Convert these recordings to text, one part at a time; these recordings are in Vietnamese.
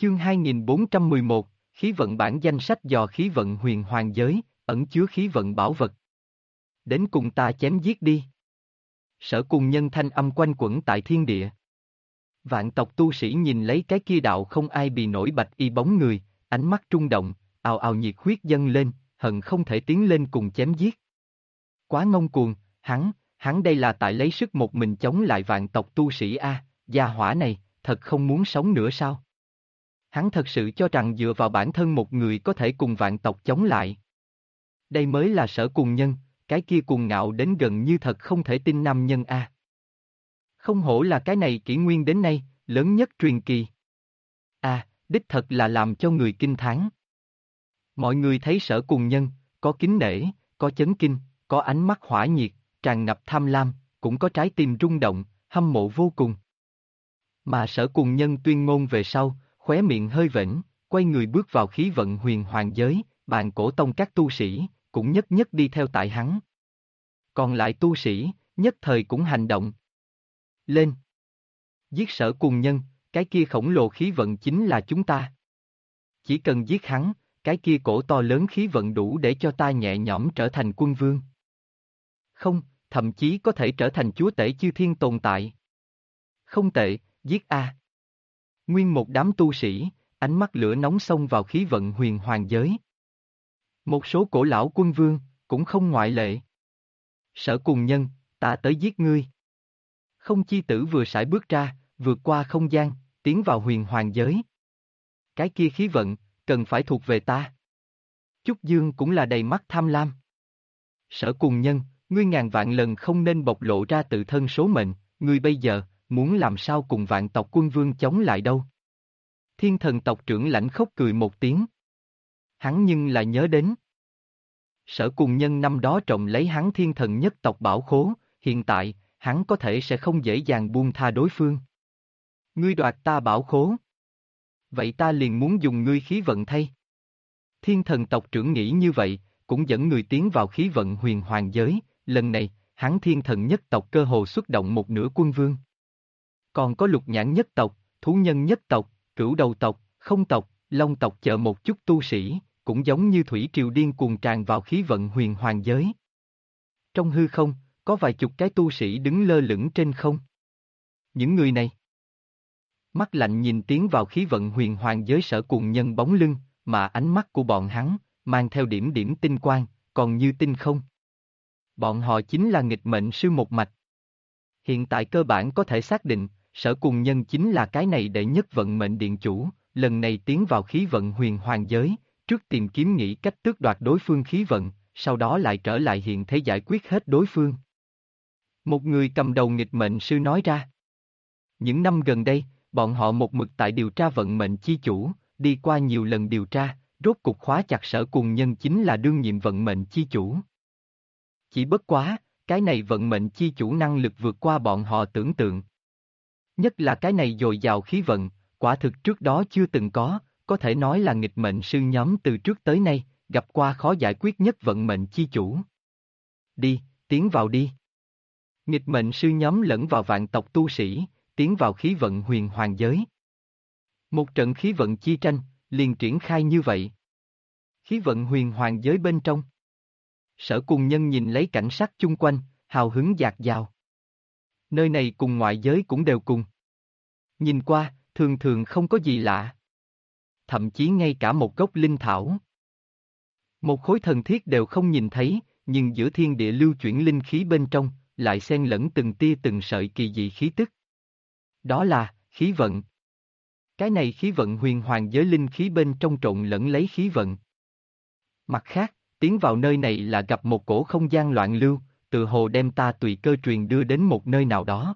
Chương 2411, khí vận bản danh sách dò khí vận huyền hoàng giới, ẩn chứa khí vận bảo vật. Đến cùng ta chém giết đi. Sở Cùng Nhân thanh âm quanh quẩn tại thiên địa. Vạn tộc tu sĩ nhìn lấy cái kia đạo không ai bị nổi bạch y bóng người, ánh mắt trung động, ào ào nhiệt huyết dâng lên, hận không thể tiến lên cùng chém giết. Quá ngông cuồng, hắn đây là tại lấy sức một mình chống lại vạn tộc tu sĩ a, gia hỏa này, thật không muốn sống nữa sao? Hắn thật sự cho rằng dựa vào bản thân một người có thể cùng vạn tộc chống lại. Đây mới là Sở Cùng Nhân, cái kia cuồng ngạo đến gần như thật không thể tin nam nhân a. Không hổ là cái này kỷ nguyên đến nay, lớn nhất truyền kỳ. Đích thật là làm cho người kinh thán. Mọi người thấy Sở Cùng Nhân, có kính nể, có chấn kinh, có ánh mắt hỏa nhiệt, tràn ngập tham lam, cũng có trái tim rung động, hâm mộ vô cùng. Mà Sở Cùng Nhân tuyên ngôn về sau, khóe miệng hơi vểnh, quay người bước vào khí vận huyền hoàng giới, bàn cổ tông các tu sĩ, cũng nhất nhất đi theo tại hắn. Còn lại tu sĩ, nhất thời cũng hành động. Lên! Giết Sở Cùng Nhân, cái kia khổng lồ khí vận chính là chúng ta. Chỉ cần giết hắn, cái kia cổ to lớn khí vận đủ để cho ta nhẹ nhõm trở thành quân vương. Không, thậm chí có thể trở thành chúa tể chư thiên tồn tại. Không tệ, giết a! Nguyên một đám tu sĩ, ánh mắt lửa nóng xông vào khí vận huyền hoàng giới. Một số cổ lão quân vương, cũng không ngoại lệ. Sở Cùng Nhân, ta tới giết ngươi. Không chi tử vừa sải bước ra, vượt qua không gian, tiến vào huyền hoàng giới. Cái kia khí vận, cần phải thuộc về ta. Chúc Dương cũng là đầy mắt tham lam. Sở Cùng Nhân, ngươi ngàn vạn lần không nên bộc lộ ra tự thân số mệnh, ngươi bây giờ, muốn làm sao cùng vạn tộc quân vương chống lại đâu. Thiên thần tộc trưởng lãnh khóc cười một tiếng. Hắn nhưng là nhớ đến. Sở Cùng Nhân năm đó trộm lấy hắn thiên thần nhất tộc bảo khố, hiện tại, hắn có thể sẽ không dễ dàng buông tha đối phương. Ngươi đoạt ta bảo khố. Vậy ta liền muốn dùng ngươi khí vận thay. Thiên thần tộc trưởng nghĩ như vậy, cũng dẫn người tiến vào khí vận huyền hoàng giới, lần này, hắn thiên thần nhất tộc cơ hồ xuất động một nửa quân vương. Còn có lục nhãn nhất tộc, thú nhân nhất tộc, cửu đầu tộc, không tộc, long tộc chờ một chút tu sĩ, cũng giống như thủy triều điên cuồng tràn vào khí vận huyền hoàng giới. Trong hư không, có vài chục cái tu sĩ đứng lơ lửng trên không. Những người này, mắt lạnh nhìn tiến vào khí vận huyền hoàng giới Sở Cùng Nhân bóng lưng, mà ánh mắt của bọn hắn, mang theo điểm điểm tinh quang, còn như tinh không. Bọn họ chính là nghịch mệnh sư một mạch. Hiện tại cơ bản có thể xác định, Sở Cùng Nhân chính là cái này đệ nhất vận mệnh điện chủ, lần này tiến vào khí vận huyền hoàng giới, trước tìm kiếm nghĩ cách tước đoạt đối phương khí vận, sau đó lại trở lại hiện thế giải quyết hết đối phương. Một người cầm đầu nghịch mệnh sư nói ra. Những năm gần đây, bọn họ một mực tại điều tra vận mệnh chi chủ, đi qua nhiều lần điều tra, rốt cục khóa chặt Sở Cùng Nhân chính là đương nhiệm vận mệnh chi chủ. Chỉ bất quá, cái này vận mệnh chi chủ năng lực vượt qua bọn họ tưởng tượng. Nhất là cái này dồi dào khí vận, quả thực trước đó chưa từng có thể nói là nghịch mệnh sư nhóm từ trước tới nay, gặp qua khó giải quyết nhất vận mệnh chi chủ. Đi, tiến vào đi. Nghịch mệnh sư nhóm lẫn vào vạn tộc tu sĩ, tiến vào khí vận huyền hoàng giới. Một trận khí vận chi tranh, liền triển khai như vậy. Khí vận huyền hoàng giới bên trong. Sở Cùng Nhân nhìn lấy cảnh sắc chung quanh, hào hứng dạt dào. Nơi này cùng ngoại giới cũng đều cùng. Nhìn qua, thường thường không có gì lạ. Thậm chí ngay cả một gốc linh thảo, một khối thần thiết đều không nhìn thấy, nhưng giữa thiên địa lưu chuyển linh khí bên trong, lại xen lẫn từng tia từng sợi kỳ dị khí tức. Đó là, khí vận. Cái này khí vận huyền hoàng giới linh khí bên trong trộn lẫn lấy khí vận. Mặt khác, tiến vào nơi này là gặp một cổ không gian loạn lưu, tự hồ đem ta tùy cơ truyền đưa đến một nơi nào đó.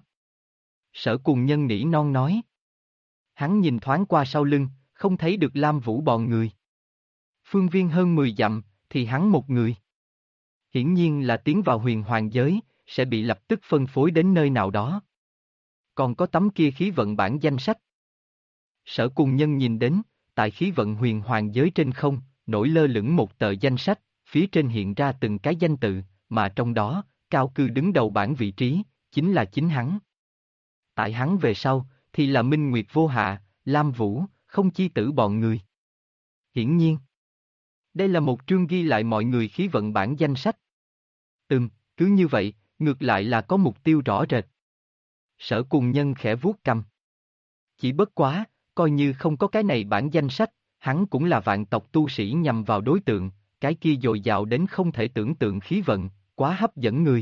Sở Cùng Nhân nỉ non nói. Hắn nhìn thoáng qua sau lưng, không thấy được Lam Vũ bọn người. Phương viên hơn 10 dặm, thì hắn một người. Hiển nhiên là tiến vào huyền hoàng giới, sẽ bị lập tức phân phối đến nơi nào đó. Còn có tấm kia khí vận bản danh sách. Sở Cùng Nhân nhìn đến, tại khí vận huyền hoàng giới trên không, nổi lơ lửng một tờ danh sách, phía trên hiện ra từng cái danh tự, mà trong đó, cao cư đứng đầu bảng vị trí, chính là chính hắn. Tại hắn về sau, thì là Minh Nguyệt Vô Hạ, Lam Vũ, không chi tử bọn người. Hiển nhiên, đây là một chương ghi lại mọi người khí vận bản danh sách. Cứ như vậy, ngược lại là có mục tiêu rõ rệt. Sở Cùng Nhân khẽ vuốt cằm. Chỉ bất quá, coi như không có cái này bản danh sách, hắn cũng là vạn tộc tu sĩ nhằm vào đối tượng, cái kia dồi dào đến không thể tưởng tượng khí vận, quá hấp dẫn người.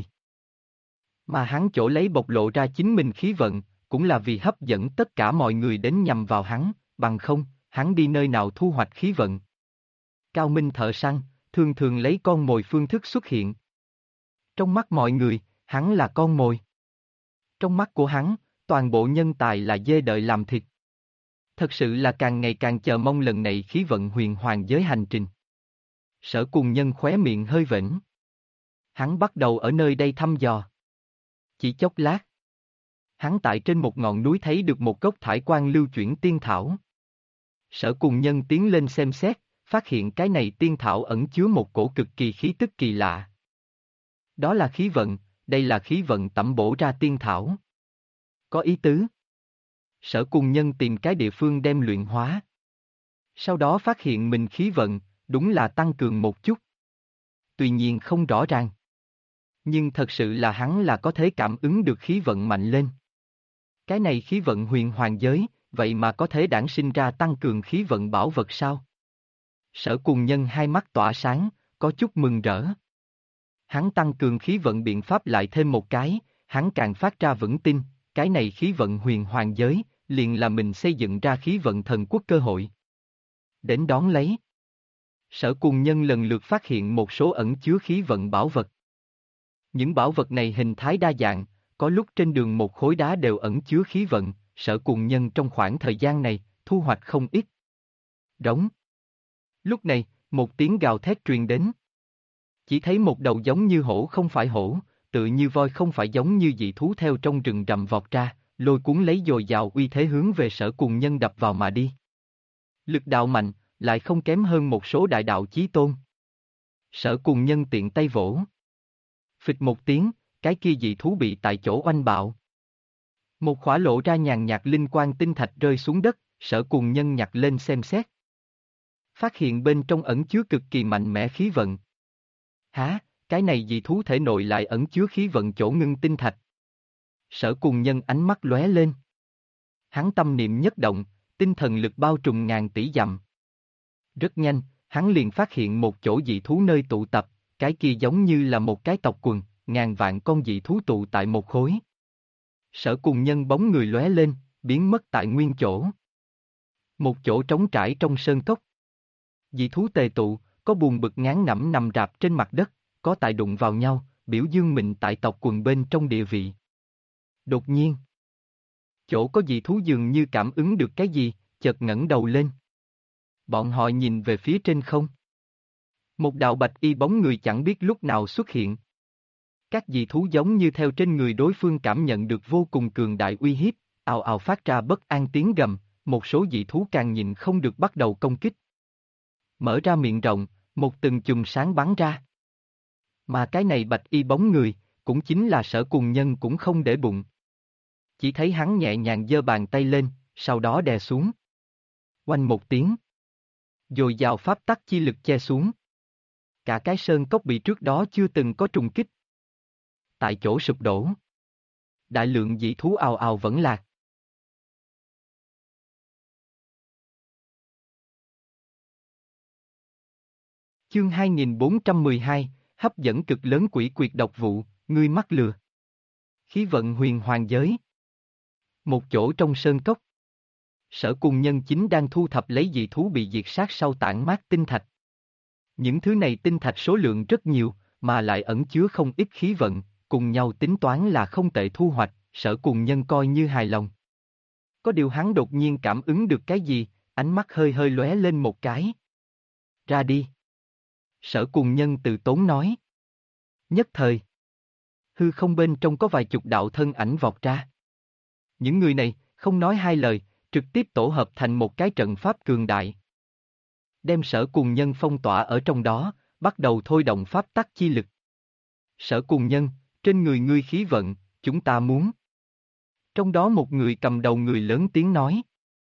Mà hắn chỗ lấy bộc lộ ra chính mình khí vận, cũng là vì hấp dẫn tất cả mọi người đến nhằm vào hắn, bằng không, hắn đi nơi nào thu hoạch khí vận. Cao Minh thợ săn, thường thường lấy con mồi phương thức xuất hiện. Trong mắt mọi người, hắn là con mồi. Trong mắt của hắn, toàn bộ nhân tài là dê đợi làm thịt. Thật sự là càng ngày càng chờ mong lần này khí vận huyền hoàng giới hành trình. Sở Cùng Nhân khóe miệng hơi vểnh. Hắn bắt đầu ở nơi đây thăm dò. Chỉ chốc lát, hắn tại trên một ngọn núi thấy được một gốc thải quan lưu chuyển tiên thảo. Sở Cùng Nhân tiến lên xem xét, phát hiện cái này tiên thảo ẩn chứa một cổ cực kỳ khí tức kỳ lạ. Đó là khí vận, đây là khí vận tẩm bổ ra tiên thảo. Có ý tứ. Sở Cùng Nhân tìm cái địa phương đem luyện hóa. Sau đó phát hiện mình khí vận, đúng là tăng cường một chút. Tuy nhiên không rõ ràng. Nhưng thật sự là hắn là có thể cảm ứng được khí vận mạnh lên. Cái này khí vận huyền hoàng giới, vậy mà có thể đản sinh ra tăng cường khí vận bảo vật sao? Sở Cùng Nhân hai mắt tỏa sáng, có chút mừng rỡ. Hắn tăng cường khí vận biện pháp lại thêm một cái, hắn càng phát ra vững tin, cái này khí vận huyền hoàng giới, liền là mình xây dựng ra khí vận thần quốc cơ hội. Đến đón lấy. Sở Cùng Nhân lần lượt phát hiện một số ẩn chứa khí vận bảo vật. Những bảo vật này hình thái đa dạng, có lúc trên đường một khối đá đều ẩn chứa khí vận, Sở Cùng Nhân trong khoảng thời gian này, thu hoạch không ít. Đống. Lúc này, một tiếng gào thét truyền đến. Chỉ thấy một đầu giống như hổ không phải hổ, tự như voi không phải giống như dị thú theo trong rừng rậm vọt ra, lôi cuốn lấy dồi dào uy thế hướng về Sở Cùng Nhân đập vào mà đi. Lực đạo mạnh, lại không kém hơn một số đại đạo chí tôn. Sở Cùng Nhân tiện tay vỗ. Phịch một tiếng, cái kia dị thú bị tại chỗ oanh bạo. Một khỏa lộ ra nhàn nhạt linh quang tinh thạch rơi xuống đất, Sở Cùng Nhân nhặt lên xem xét. Phát hiện bên trong ẩn chứa cực kỳ mạnh mẽ khí vận. Hả, cái này dị thú thể nội lại ẩn chứa khí vận chỗ ngưng tinh thạch. Sở Cùng Nhân ánh mắt lóe lên. Hắn tâm niệm nhất động, tinh thần lực bao trùm ngàn tỷ dặm. Rất nhanh, hắn liền phát hiện một chỗ dị thú nơi tụ tập, cái kia giống như là một cái tộc quần, ngàn vạn con dị thú tụ tại một khối. Sở Cùng Nhân bóng người lóe lên, biến mất tại nguyên chỗ. Một chỗ trống trải trong sơn cốc. Dị thú tề tụ, có buồn bực ngán ngẩm nằm rạp trên mặt đất, có tại đụng vào nhau, biểu dương mình tại tộc quần bên trong địa vị. Đột nhiên, chỗ có dị thú dường như cảm ứng được cái gì, chợt ngẩng đầu lên. Bọn họ nhìn về phía trên không. Một đạo bạch y bóng người chẳng biết lúc nào xuất hiện. Các dị thú giống như theo trên người đối phương cảm nhận được vô cùng cường đại uy hiếp, ào ào phát ra bất an tiếng gầm, một số dị thú càng nhìn không được bắt đầu công kích. Mở ra miệng rộng, một từng chùm sáng bắn ra. Mà cái này bạch y bóng người, cũng chính là Sở Cùng Nhân cũng không để bụng. Chỉ thấy hắn nhẹ nhàng giơ bàn tay lên, sau đó đè xuống. Oanh một tiếng. Dồi dào pháp tắc chi lực che xuống. Cả cái sơn cốc bị trước đó chưa từng có trùng kích. Tại chỗ sụp đổ. Đại lượng dị thú ào ào vẫn lạc. Chương 2412, hấp dẫn cực lớn quỷ quyệt độc vụ, ngươi mắc lừa. Khí vận huyền hoàng giới. Một chỗ trong sơn cốc. Sở Cùng Nhân chính đang thu thập lấy dị thú bị diệt sát sau tản mát tinh thạch. Những thứ này tinh thạch số lượng rất nhiều, mà lại ẩn chứa không ít khí vận, cùng nhau tính toán là không tệ thu hoạch, Sở Cùng Nhân coi như hài lòng. Có điều hắn đột nhiên cảm ứng được cái gì, ánh mắt hơi hơi lóe lên một cái. Ra đi. Sở Cùng Nhân từ tốn nói. Nhất thời. Hư không bên trong có vài chục đạo thân ảnh vọt ra. Những người này, không nói hai lời, trực tiếp tổ hợp thành một cái trận pháp cường đại. Đem Sở Cùng Nhân phong tỏa ở trong đó, bắt đầu thôi động pháp tắc chi lực. Sở Cùng Nhân, trên người ngươi khí vận, chúng ta muốn. Trong đó một người cầm đầu người lớn tiếng nói.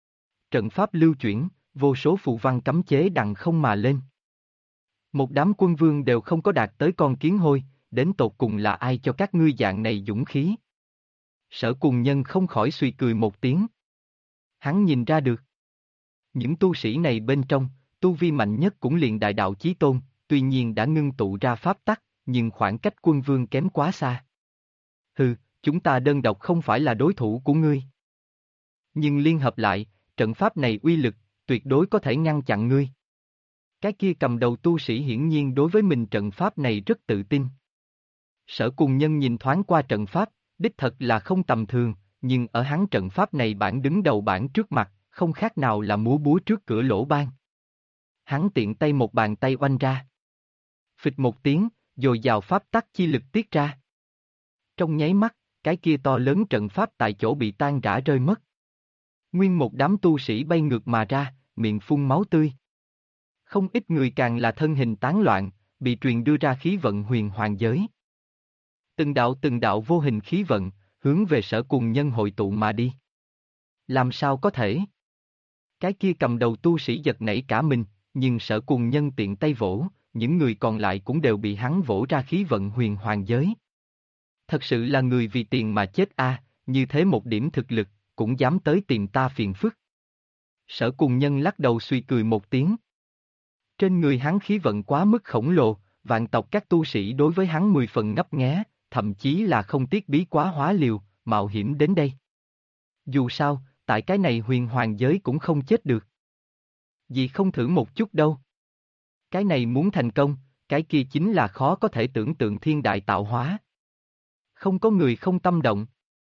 Trận pháp lưu chuyển, vô số phù văn cấm chế đằng không mà lên. Một đám quân vương đều không có đạt tới con kiến hôi, đến tột cùng là ai cho các ngươi dạng này dũng khí? Sở Cùng Nhân không khỏi suy cười một tiếng. Hắn nhìn ra được. Những tu sĩ này bên trong, tu vi mạnh nhất cũng liền đại đạo chí tôn, tuy nhiên đã ngưng tụ ra pháp tắc, nhưng khoảng cách quân vương kém quá xa. Hừ, chúng ta đơn độc không phải là đối thủ của ngươi. Nhưng liên hợp lại, trận pháp này uy lực, tuyệt đối có thể ngăn chặn ngươi. Cái kia cầm đầu tu sĩ hiển nhiên đối với mình trận pháp này rất tự tin. Sở Cùng Nhân nhìn thoáng qua trận pháp, đích thật là không tầm thường, nhưng ở hắn trận pháp này bản đứng đầu bản trước mặt, không khác nào là múa búa trước cửa lỗ ban. Hắn tiện tay một bàn tay oanh ra. Phịch một tiếng, dồi dào pháp tắc chi lực tiết ra. Trong nháy mắt, cái kia to lớn trận pháp tại chỗ bị tan rã rơi mất. Nguyên một đám tu sĩ bay ngược mà ra, miệng phun máu tươi. Không ít người càng là thân hình tán loạn, bị truyền đưa ra khí vận huyền hoàng giới. Từng đạo vô hình khí vận, hướng về Sở Cùng Nhân hội tụ mà đi. Làm sao có thể? Cái kia cầm đầu tu sĩ giật nảy cả mình, nhưng Sở Cùng Nhân tiện tay vỗ, những người còn lại cũng đều bị hắn vỗ ra khí vận huyền hoàng giới. Thật sự là người vì tiền mà chết a, như thế một điểm thực lực, cũng dám tới tìm ta phiền phức. Sở Cùng Nhân lắc đầu suy cười một tiếng. Trên người hắn khí vận quá mức khổng lồ, vạn tộc các tu sĩ đối với hắn 10 phần ngấp nghé, thậm chí là không tiếc bí quá hóa liều, mạo hiểm đến đây. Dù sao, tại cái này huyền hoàng giới cũng không chết được. Vì không thử một chút đâu. Cái này muốn thành công, cái kia chính là khó có thể tưởng tượng thiên đại tạo hóa. Không có người không tâm động.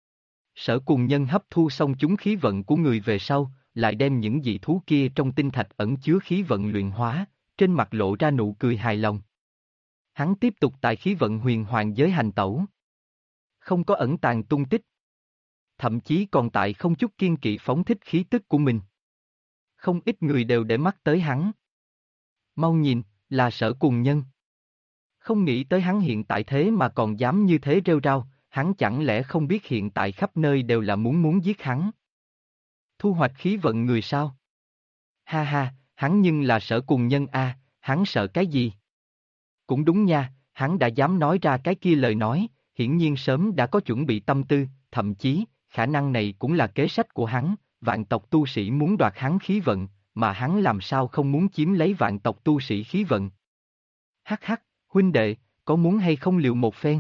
Sở Cùng Nhân hấp thu xong chúng khí vận của người về sau, lại đem những dị thú kia trong tinh thạch ẩn chứa khí vận luyện hóa, trên mặt lộ ra nụ cười hài lòng. Hắn tiếp tục tại khí vận huyền hoàng giới hành tẩu. Không có ẩn tàng tung tích. Thậm chí còn tại không chút kiên kỵ phóng thích khí tức của mình. Không ít người đều để mắt tới hắn. Mau nhìn, là Sở Cùng Nhân. Không nghĩ tới hắn hiện tại thế mà còn dám như thế rêu rao, hắn chẳng lẽ không biết hiện tại khắp nơi đều là muốn giết hắn. Thu hoạch khí vận người sao? Ha ha, hắn nhưng là Sở Cùng Nhân a, hắn sợ cái gì? Cũng đúng nha, hắn đã dám nói ra cái kia lời nói, hiển nhiên sớm đã có chuẩn bị tâm tư, thậm chí, khả năng này cũng là kế sách của hắn, vạn tộc tu sĩ muốn đoạt hắn khí vận, mà hắn làm sao không muốn chiếm lấy vạn tộc tu sĩ khí vận. Hắc hắc, huynh đệ, có muốn hay không liều một phen?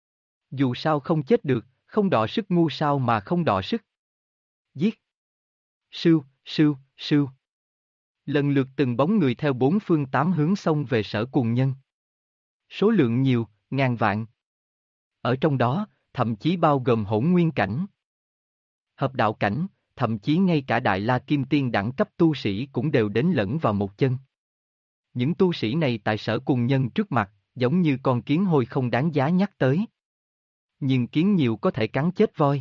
Dù sao không chết được, không đọ sức ngu sao mà không đọ sức. Giết. Sưu, sưu, sưu. Lần lượt từng bóng người theo bốn phương tám hướng xông về Sở Cùng Nhân. Số lượng nhiều, ngàn vạn. Ở trong đó, thậm chí bao gồm hỗn nguyên cảnh, hợp đạo cảnh, thậm chí ngay cả Đại La Kim Tiên đẳng cấp tu sĩ cũng đều đến lẫn vào một chân. Những tu sĩ này tại Sở Cùng Nhân trước mặt, giống như con kiến hôi không đáng giá nhắc tới. Nhưng kiến nhiều có thể cắn chết voi.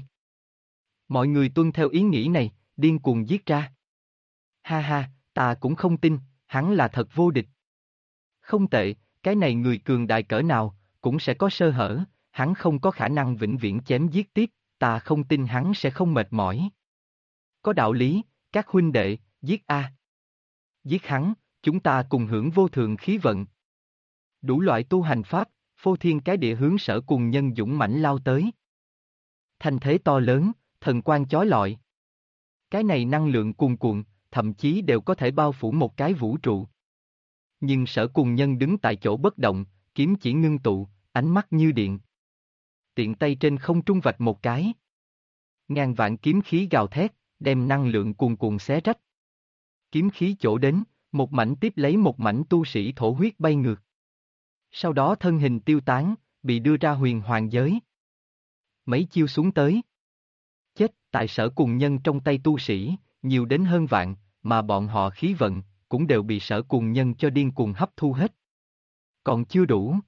Mọi người tuân theo ý nghĩ này, điên cuồng giết ra. Ha ha, ta cũng không tin, hắn là thật vô địch. Không tệ, cái này người cường đại cỡ nào, cũng sẽ có sơ hở, hắn không có khả năng vĩnh viễn chém giết tiếp, ta không tin hắn sẽ không mệt mỏi. Có đạo lý, các huynh đệ, giết a. Giết hắn, chúng ta cùng hưởng vô thượng khí vận. Đủ loại tu hành pháp, phô thiên cái địa hướng Sở Cùng Nhân dũng mãnh lao tới. Thanh thế to lớn, thần quang chói lọi. Cái này năng lượng cuồn cuộn, thậm chí đều có thể bao phủ một cái vũ trụ. Nhưng Sở Cùng Nhân đứng tại chỗ bất động, kiếm chỉ ngưng tụ, ánh mắt như điện. Tiện tay trên không trung vạch một cái. Ngàn vạn kiếm khí gào thét, đem năng lượng cuồn cuộn xé rách. Kiếm khí chỗ đến, một mảnh tiếp lấy một mảnh tu sĩ thổ huyết bay ngược. Sau đó thân hình tiêu tán, bị đưa ra huyền hoàng giới. Mấy chiêu xuống tới. Chết tại Sở Cùng Nhân trong tay tu sĩ, nhiều đến hơn vạn, mà bọn họ khí vận, cũng đều bị Sở Cùng Nhân cho điên cuồng hấp thu hết. Còn chưa đủ.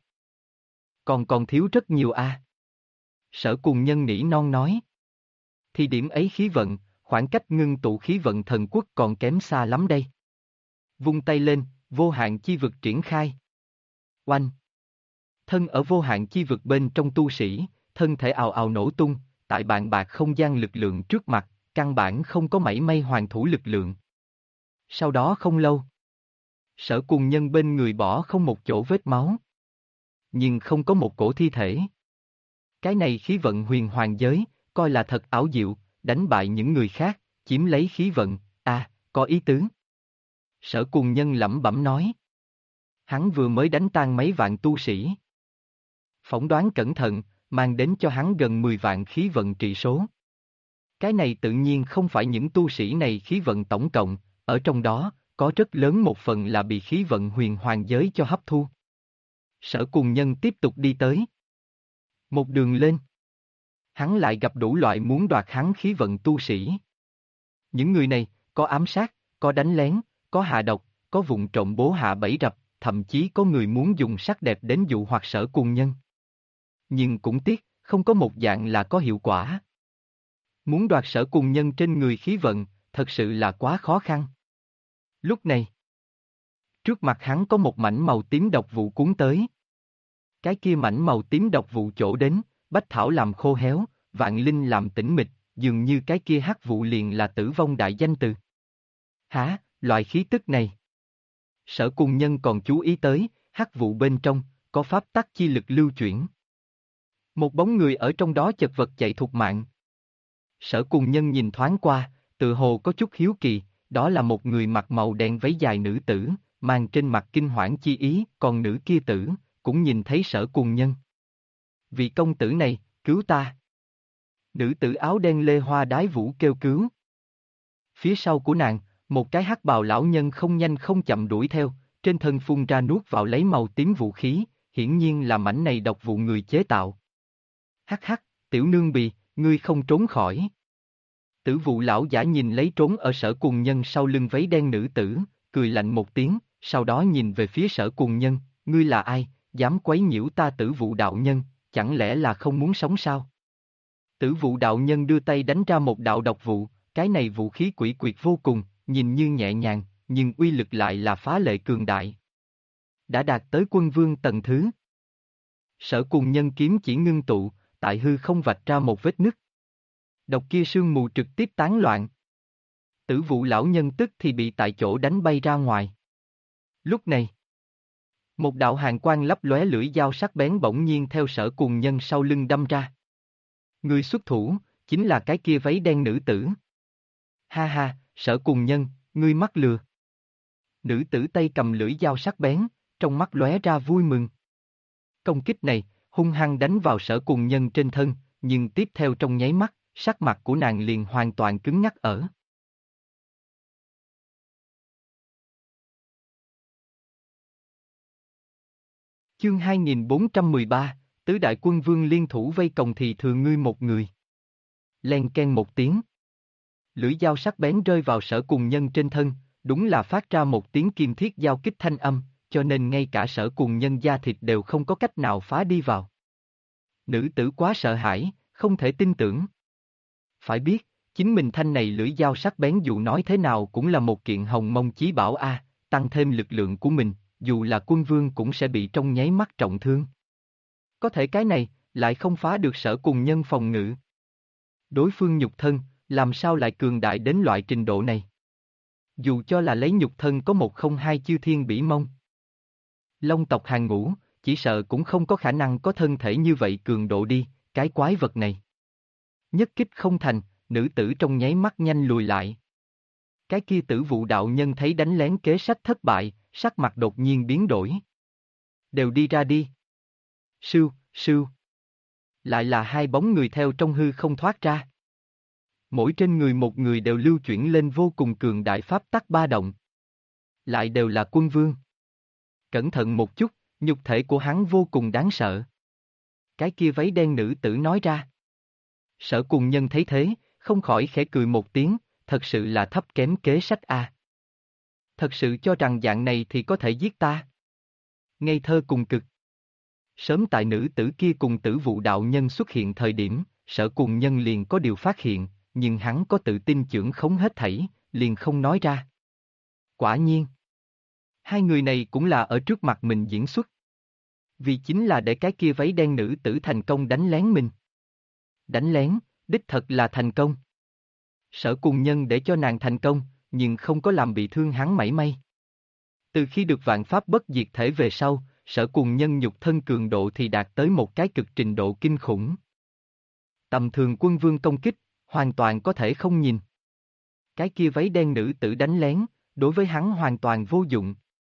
Còn thiếu rất nhiều a. Sở Cùng Nhân nỉ non nói. Thì điểm ấy khí vận, khoảng cách ngưng tụ khí vận thần quốc còn kém xa lắm đây. Vung tay lên, vô hạn chi vực triển khai. Oanh. Thân ở vô hạn chi vực bên trong tu sĩ, thân thể ào ào nổ tung, tại bàn bạc không gian lực lượng trước mặt, căn bản không có mảy may hoàn thủ lực lượng. Sau đó không lâu, Sở Cùng Nhân bên người bỏ không một chỗ vết máu. Nhưng không có một cổ thi thể. Cái này khí vận huyền hoàng giới, coi là thật ảo diệu, đánh bại những người khác, chiếm lấy khí vận, có ý tứ. Sở Cùng Nhân lẩm bẩm nói. Hắn vừa mới đánh tan mấy vạn tu sĩ. Phỏng đoán cẩn thận, mang đến cho hắn gần 10 vạn khí vận trị số. Cái này tự nhiên không phải những tu sĩ này khí vận tổng cộng, ở trong đó, có rất lớn một phần là bị khí vận huyền hoàng giới cho hấp thu. Sở Cùng Nhân tiếp tục đi tới. Một đường lên, hắn lại gặp đủ loại muốn đoạt hắn khí vận tu sĩ. Những người này, có ám sát, có đánh lén, có hạ độc, có vụng trộm bố hạ bẫy rập, thậm chí có người muốn dùng sắc đẹp đến dụ hoặc Sở Cùng Nhân. Nhưng cũng tiếc, không có một dạng là có hiệu quả. Muốn đoạt Sở Cùng Nhân trên người khí vận, thật sự là quá khó khăn. Lúc này, trước mặt hắn có một mảnh màu tím độc vụ cuốn tới. Cái kia mảnh màu tím độc vụ chỗ đến, bách thảo làm khô héo, vạn linh làm tĩnh mịch, dường như cái kia hắc vụ liền là tử vong đại danh từ. Hả, loại khí tức này. Sở Cùng Nhân còn chú ý tới, hắc vụ bên trong, có pháp tắc chi lực lưu chuyển. Một bóng người ở trong đó chật vật chạy thục mạng. Sở Cùng Nhân nhìn thoáng qua, tự hồ có chút hiếu kỳ, đó là một người mặc màu đen váy dài nữ tử, mang trên mặt kinh hoảng chi ý, còn nữ kia tử, cũng nhìn thấy Sở Cùng Nhân. Vị công tử này, cứu ta. Nữ tử áo đen lê hoa đái vũ kêu cứu. Phía sau của nàng, một cái hắc bào lão nhân không nhanh không chậm đuổi theo, trên thân phun ra nuốt vào lấy màu tím vũ khí, hiển nhiên là mảnh này độc vụ người chế tạo. Hắc hắc, tiểu nương bì, ngươi không trốn khỏi. Tử vụ lão giả nhìn lấy trốn ở Sở Cùng Nhân sau lưng váy đen nữ tử, cười lạnh một tiếng, sau đó nhìn về phía Sở Cùng Nhân, ngươi là ai, dám quấy nhiễu ta Tử vụ đạo nhân, chẳng lẽ là không muốn sống sao? Tử vụ đạo nhân đưa tay đánh ra một đạo độc vụ, cái này vũ khí quỷ quyệt vô cùng, nhìn như nhẹ nhàng, nhưng uy lực lại là phá lệ cường đại. Đã đạt tới quân vương tầng thứ. Sở Cùng Nhân kiếm chỉ ngưng tụ, tại hư không vạch ra một vết nứt. Độc kia sương mù trực tiếp tán loạn. Tử vụ lão nhân tức thì bị tại chỗ đánh bay ra ngoài. Lúc này, một đạo hàn quang lấp lóe lưỡi dao sắc bén bỗng nhiên theo Sở Cùng Nhân sau lưng đâm ra. Người xuất thủ, chính là cái kia váy đen nữ tử. Ha ha, Sở Cùng Nhân, ngươi mắc lừa. Nữ tử tay cầm lưỡi dao sắc bén, trong mắt lóe ra vui mừng. Công kích này, hung hăng đánh vào Sở Cùng Nhân trên thân, nhưng tiếp theo trong nháy mắt, sắc mặt của nàng liền hoàn toàn cứng ngắc ở. Chương 2413, Tứ đại quân vương liên thủ vây còng thì thừa ngươi một người. Len ken một tiếng. Lưỡi dao sắc bén rơi vào Sở Cùng Nhân trên thân, đúng là phát ra một tiếng kim thiết giao kích thanh âm, cho nên ngay cả Sở Cùng Nhân da thịt đều không có cách nào phá đi vào. Nữ tử quá sợ hãi, không thể tin tưởng. Phải biết, chính mình thanh này lưỡi dao sắc bén dù nói thế nào cũng là một kiện hồng mông chí bảo tăng thêm lực lượng của mình, dù là quân vương cũng sẽ bị trong nháy mắt trọng thương. Có thể cái này, lại không phá được Sở Cùng Nhân phòng ngự. Đối phương nhục thân, làm sao lại cường đại đến loại trình độ này? Dù cho là lấy nhục thân có 102 chư thiên bỉ mông. Long tộc hàng ngũ, chỉ sợ cũng không có khả năng có thân thể như vậy cường độ đi, cái quái vật này. Nhất kích không thành, nữ tử trong nháy mắt nhanh lùi lại. Cái kia Tử vụ đạo nhân thấy đánh lén kế sách thất bại, sắc mặt đột nhiên biến đổi. Đều đi ra đi. Sưu, sưu. Lại là hai bóng người theo trong hư không thoát ra. Mỗi trên người một người đều lưu chuyển lên vô cùng cường đại pháp tắc ba động. Lại đều là quân vương. Cẩn thận một chút, nhục thể của hắn vô cùng đáng sợ. Cái kia váy đen nữ tử nói ra. Sở Cùng Nhân thấy thế, không khỏi khẽ cười một tiếng, thật sự là thấp kém kế sách a. Thật sự cho rằng dạng này thì có thể giết ta. Ngây thơ cùng cực. Sớm tại nữ tử kia cùng Tử vụ đạo nhân xuất hiện thời điểm, Sở Cùng Nhân liền có điều phát hiện, nhưng hắn có tự tin chưởng khống hết thảy, liền không nói ra. Quả nhiên, hai người này cũng là ở trước mặt mình diễn xuất. Vì chính là để cái kia váy đen nữ tử thành công đánh lén mình. Đánh lén, đích thật là thành công. Sở Cùng Nhân để cho nàng thành công, nhưng không có làm bị thương hắn mảy may. Từ khi được vạn pháp bất diệt thể về sau, Sở Cùng Nhân nhục thân cường độ thì đạt tới một cái cực trình độ kinh khủng. Tầm thường quân vương công kích, hoàn toàn có thể không nhìn. Cái kia váy đen nữ tử đánh lén, đối với hắn hoàn toàn vô dụng.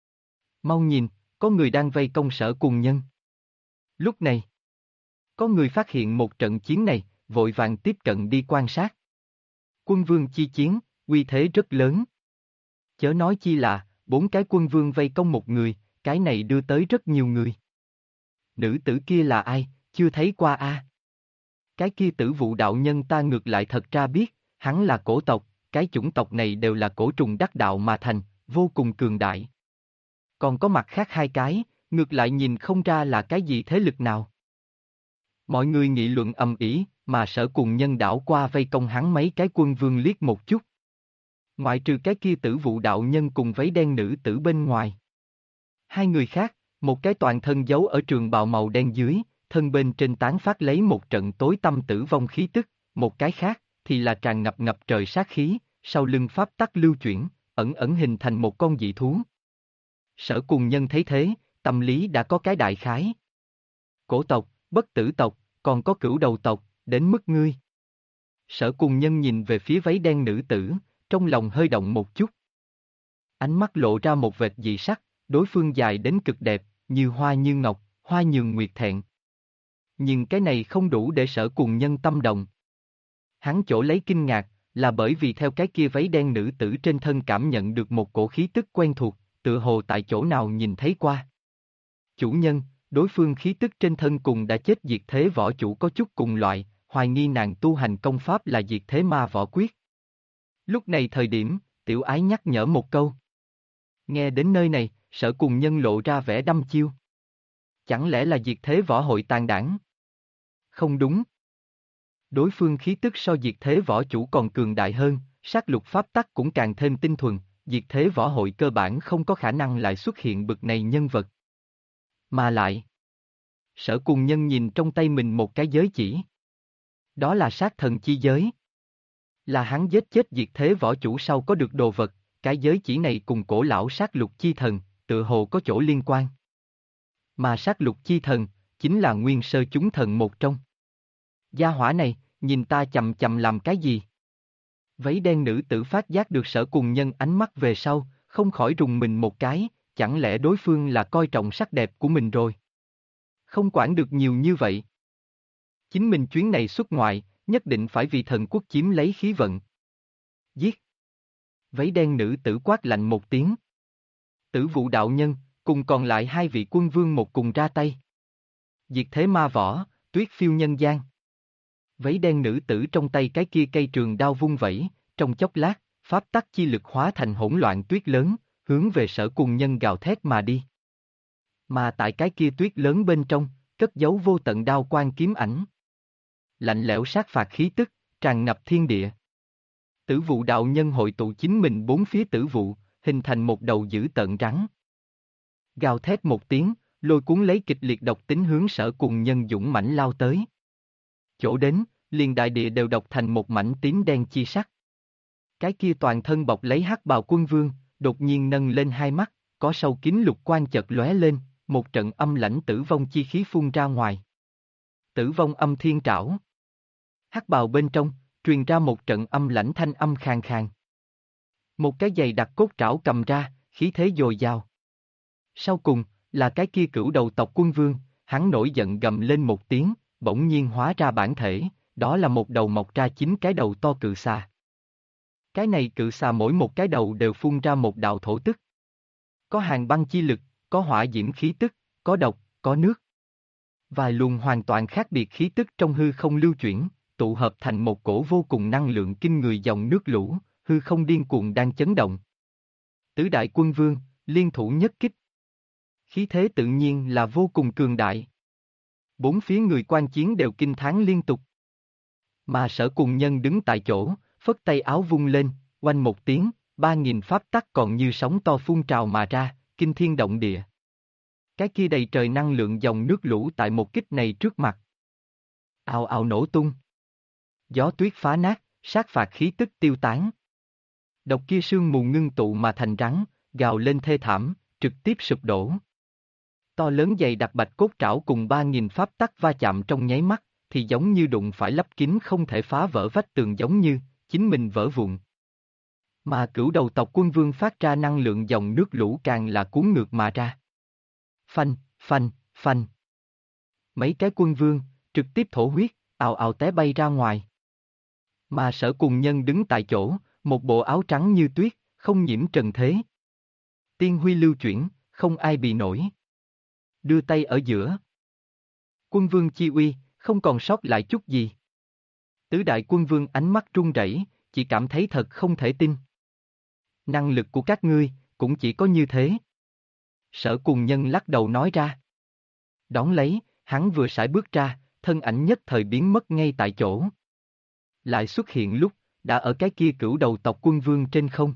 Mau nhìn, có người đang vây công Sở Cùng Nhân. Lúc này, có người phát hiện một trận chiến này, vội vàng tiếp cận đi quan sát. Quân vương chi chiến, uy thế rất lớn. Chớ nói chi là, 4 cái quân vương vây công một người, cái này đưa tới rất nhiều người. Nữ tử kia là ai, chưa thấy qua a? Cái kia Tử Vụ đạo nhân ta ngược lại thật ra biết, hắn là cổ tộc, cái chủng tộc này đều là cổ trùng đắc đạo mà thành, vô cùng cường đại. Còn có mặt khác 2 cái, ngược lại nhìn không ra là cái gì thế lực nào. Mọi người nghị luận ầm ĩ, mà Sở Cùng Nhân đảo qua vây công hắn mấy cái quân vương liếc một chút. Ngoại trừ cái kia Tử Vụ đạo nhân cùng váy đen nữ tử bên ngoài. 2 người khác, một cái toàn thân giấu ở trường bào màu đen dưới, thân bên trên tán phát lấy một trận tối tăm tử vong khí tức, một cái khác, thì là tràn ngập ngập trời sát khí, sau lưng pháp tắc lưu chuyển, ẩn ẩn hình thành một con dị thú. Sở Cùng Nhân thấy thế, tâm lý đã có cái đại khái. Cổ tộc, bất tử tộc, còn có cửu đầu tộc, đến mức ngươi. Sở Cùng Nhân nhìn về phía váy đen nữ tử, trong lòng hơi động một chút. Ánh mắt lộ ra một vệt dị sắc, đối phương dài đến cực đẹp, như hoa như ngọc, hoa nhường nguyệt thẹn. Nhưng cái này không đủ để Sở Cùng Nhân tâm động. Hắn chỗ lấy kinh ngạc, là bởi vì theo cái kia váy đen nữ tử trên thân cảm nhận được một cổ khí tức quen thuộc, tựa hồ tại chỗ nào nhìn thấy qua. Chủ nhân, đối phương khí tức trên thân cùng đã chết diệt thế võ chủ có chút cùng loại, hoài nghi nàng tu hành công pháp là diệt thế ma võ quyết. Lúc này thời điểm, tiểu ái nhắc nhở một câu. Nghe đến nơi này, Sở Cùng Nhân lộ ra vẻ đăm chiêu. Chẳng lẽ là diệt thế võ hội tàn đảng? Không đúng. Đối phương khí tức so diệt thế võ chủ còn cường đại hơn, sát lục pháp tắc cũng càng thêm tinh thuần, diệt thế võ hội cơ bản không có khả năng lại xuất hiện bực này nhân vật. Mà lại, Sở Cùng Nhân nhìn trong tay mình một cái giới chỉ. Đó là sát thần chi giới. Là hắn giết chết diệt thế võ chủ sau có được đồ vật, cái giới chỉ này cùng cổ lão sát lục chi thần, tựa hồ có chỗ liên quan. Mà sát lục chi thần, chính là nguyên sơ chúng thần một trong. Gia hỏa này, nhìn ta chầm chầm làm cái gì? Váy đen nữ tử phát giác được Sở Cùng Nhân ánh mắt về sau, không khỏi rùng mình một cái, chẳng lẽ đối phương là coi trọng sắc đẹp của mình rồi? Không quản được nhiều như vậy. Chính mình chuyến này xuất ngoại, nhất định phải vì thần quốc chiếm lấy khí vận. Giết! Váy đen nữ tử quát lạnh một tiếng. Tử Vụ đạo nhân, cùng còn lại 2 vị quân vương một cùng ra tay. Diệt thế ma võ, tuyết phiêu nhân gian. Váy đen nữ tử trong tay cái kia cây trường đao vung vẩy, trong chốc lát, pháp tắc chi lực hóa thành hỗn loạn tuyết lớn, hướng về Sở Cùng Nhân gào thét mà đi. Mà tại cái kia tuyết lớn bên trong, cất giấu vô tận đao quang kiếm ảnh. Lạnh lẽo sát phạt khí tức, tràn ngập thiên địa. Tử Vụ đạo nhân hội tụ chính mình 4 phía tử vụ, hình thành một đầu dữ tợn rắn. Gào thét một tiếng, lôi cuốn lấy kịch liệt độc tính hướng Sở Cùng Nhân dũng mãnh lao tới. Chỗ đến, liền đại địa đều độc thành một mảnh tím đen chi sắc. Cái kia toàn thân bọc lấy hắc bào quân vương, đột nhiên nâng lên 2 mắt, có sâu kín lục quang chợt lóe lên, một trận âm lãnh tử vong chi khí phun ra ngoài. Tử vong âm thiên trảo. Hắc bào bên trong, truyền ra một trận âm lãnh thanh âm khàn khàn. Một cái giày đặc cốt trảo cầm ra, khí thế dồi dào. Sau cùng, là cái kia cửu đầu tộc quân vương, hắn nổi giận gầm lên một tiếng, bỗng nhiên hóa ra bản thể, đó là một đầu mọc ra 9 cái đầu to cự xà. Cái này cự xà mỗi một cái đầu đều phun ra một đạo thổ tức. Có hàn băng chi lực, có hỏa diễm khí tức, có độc, có nước. Vài luồng hoàn toàn khác biệt khí tức trong hư không lưu chuyển, tụ hợp thành một cổ vô cùng năng lượng kinh người dòng nước lũ, hư không điên cuồng đang chấn động. Tứ đại quân vương, liên thủ nhất kích. Khí thế tự nhiên là vô cùng cường đại. 4 phía người quan chiến đều kinh thán liên tục. Mà Sở Cùng Nhân đứng tại chỗ, phất tay áo vung lên, oanh một tiếng, 3000 pháp tắc còn như sóng to phun trào mà ra, kinh thiên động địa. Cái kia đầy trời năng lượng dòng nước lũ tại một kích này trước mặt. Ào ào nổ tung. Gió tuyết phá nát, sát phạt khí tức tiêu tán. Độc kia sương mù ngưng tụ mà thành rắn, gào lên thê thảm, trực tiếp sụp đổ. To lớn dày đặc bạch cốt trảo cùng 3.000 pháp tắc va chạm trong nháy mắt, thì giống như đụng phải lắp kính không thể phá vỡ vách tường, giống như chính mình vỡ vụn. Mà cửu đầu tộc quân vương phát ra năng lượng dòng nước lũ càng là cuốn ngược mà ra. Phanh, phanh, phanh. Mấy cái quân vương, trực tiếp thổ huyết, ào ào té bay ra ngoài. Mà Sở Cùng Nhân đứng tại chỗ, một bộ áo trắng như tuyết, không nhiễm trần thế. Tiên huy lưu chuyển, không ai bị nổi. Đưa tay ở giữa. Quân vương chi uy, không còn sót lại chút gì. Tứ đại quân vương ánh mắt run rẩy, chỉ cảm thấy thật không thể tin. Năng lực của các ngươi, cũng chỉ có như thế. Sở Cùng Nhân lắc đầu nói ra. Đón lấy, hắn vừa sải bước ra, thân ảnh nhất thời biến mất ngay tại chỗ. Lại xuất hiện lúc, đã ở cái kia cửu đầu tộc quân vương trên không.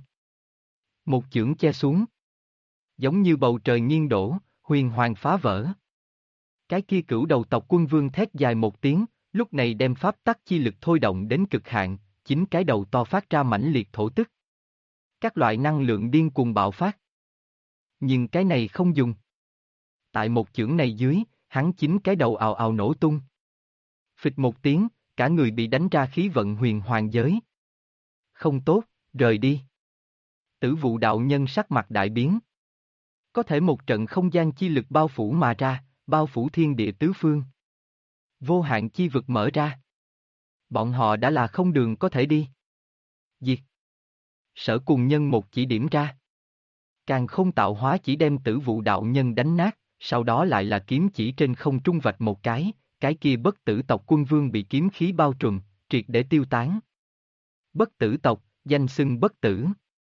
Một chưởng che xuống. Giống như bầu trời nghiêng đổ, huyền hoàng phá vỡ. Cái kia cửu đầu tộc quân vương thét dài một tiếng, lúc này đem pháp tắc chi lực thôi động đến cực hạn, chính cái đầu to phát ra mãnh liệt thổ tức. Các loại năng lượng điên cuồng bạo phát. Nhưng cái này không dùng. Tại một chưởng này dưới, hắn chính cái đầu ào ào nổ tung. Phịch một tiếng, cả người bị đánh ra khí vận huyền hoàng giới. Không tốt, rời đi. Tử Vụ đạo nhân sắc mặt đại biến. Có thể một trận không gian chi lực bao phủ mà ra, bao phủ thiên địa tứ phương. Vô hạn chi vực mở ra. Bọn họ đã là không đường có thể đi. Diệt. Sở Cùng Nhân một chỉ điểm ra. Càng không tạo hóa chỉ đem Tử Vụ đạo nhân đánh nát, sau đó lại là kiếm chỉ trên không trung vạch một cái kia bất tử tộc quân vương bị kiếm khí bao trùm, triệt để tiêu tán. Bất tử tộc, danh xưng bất tử.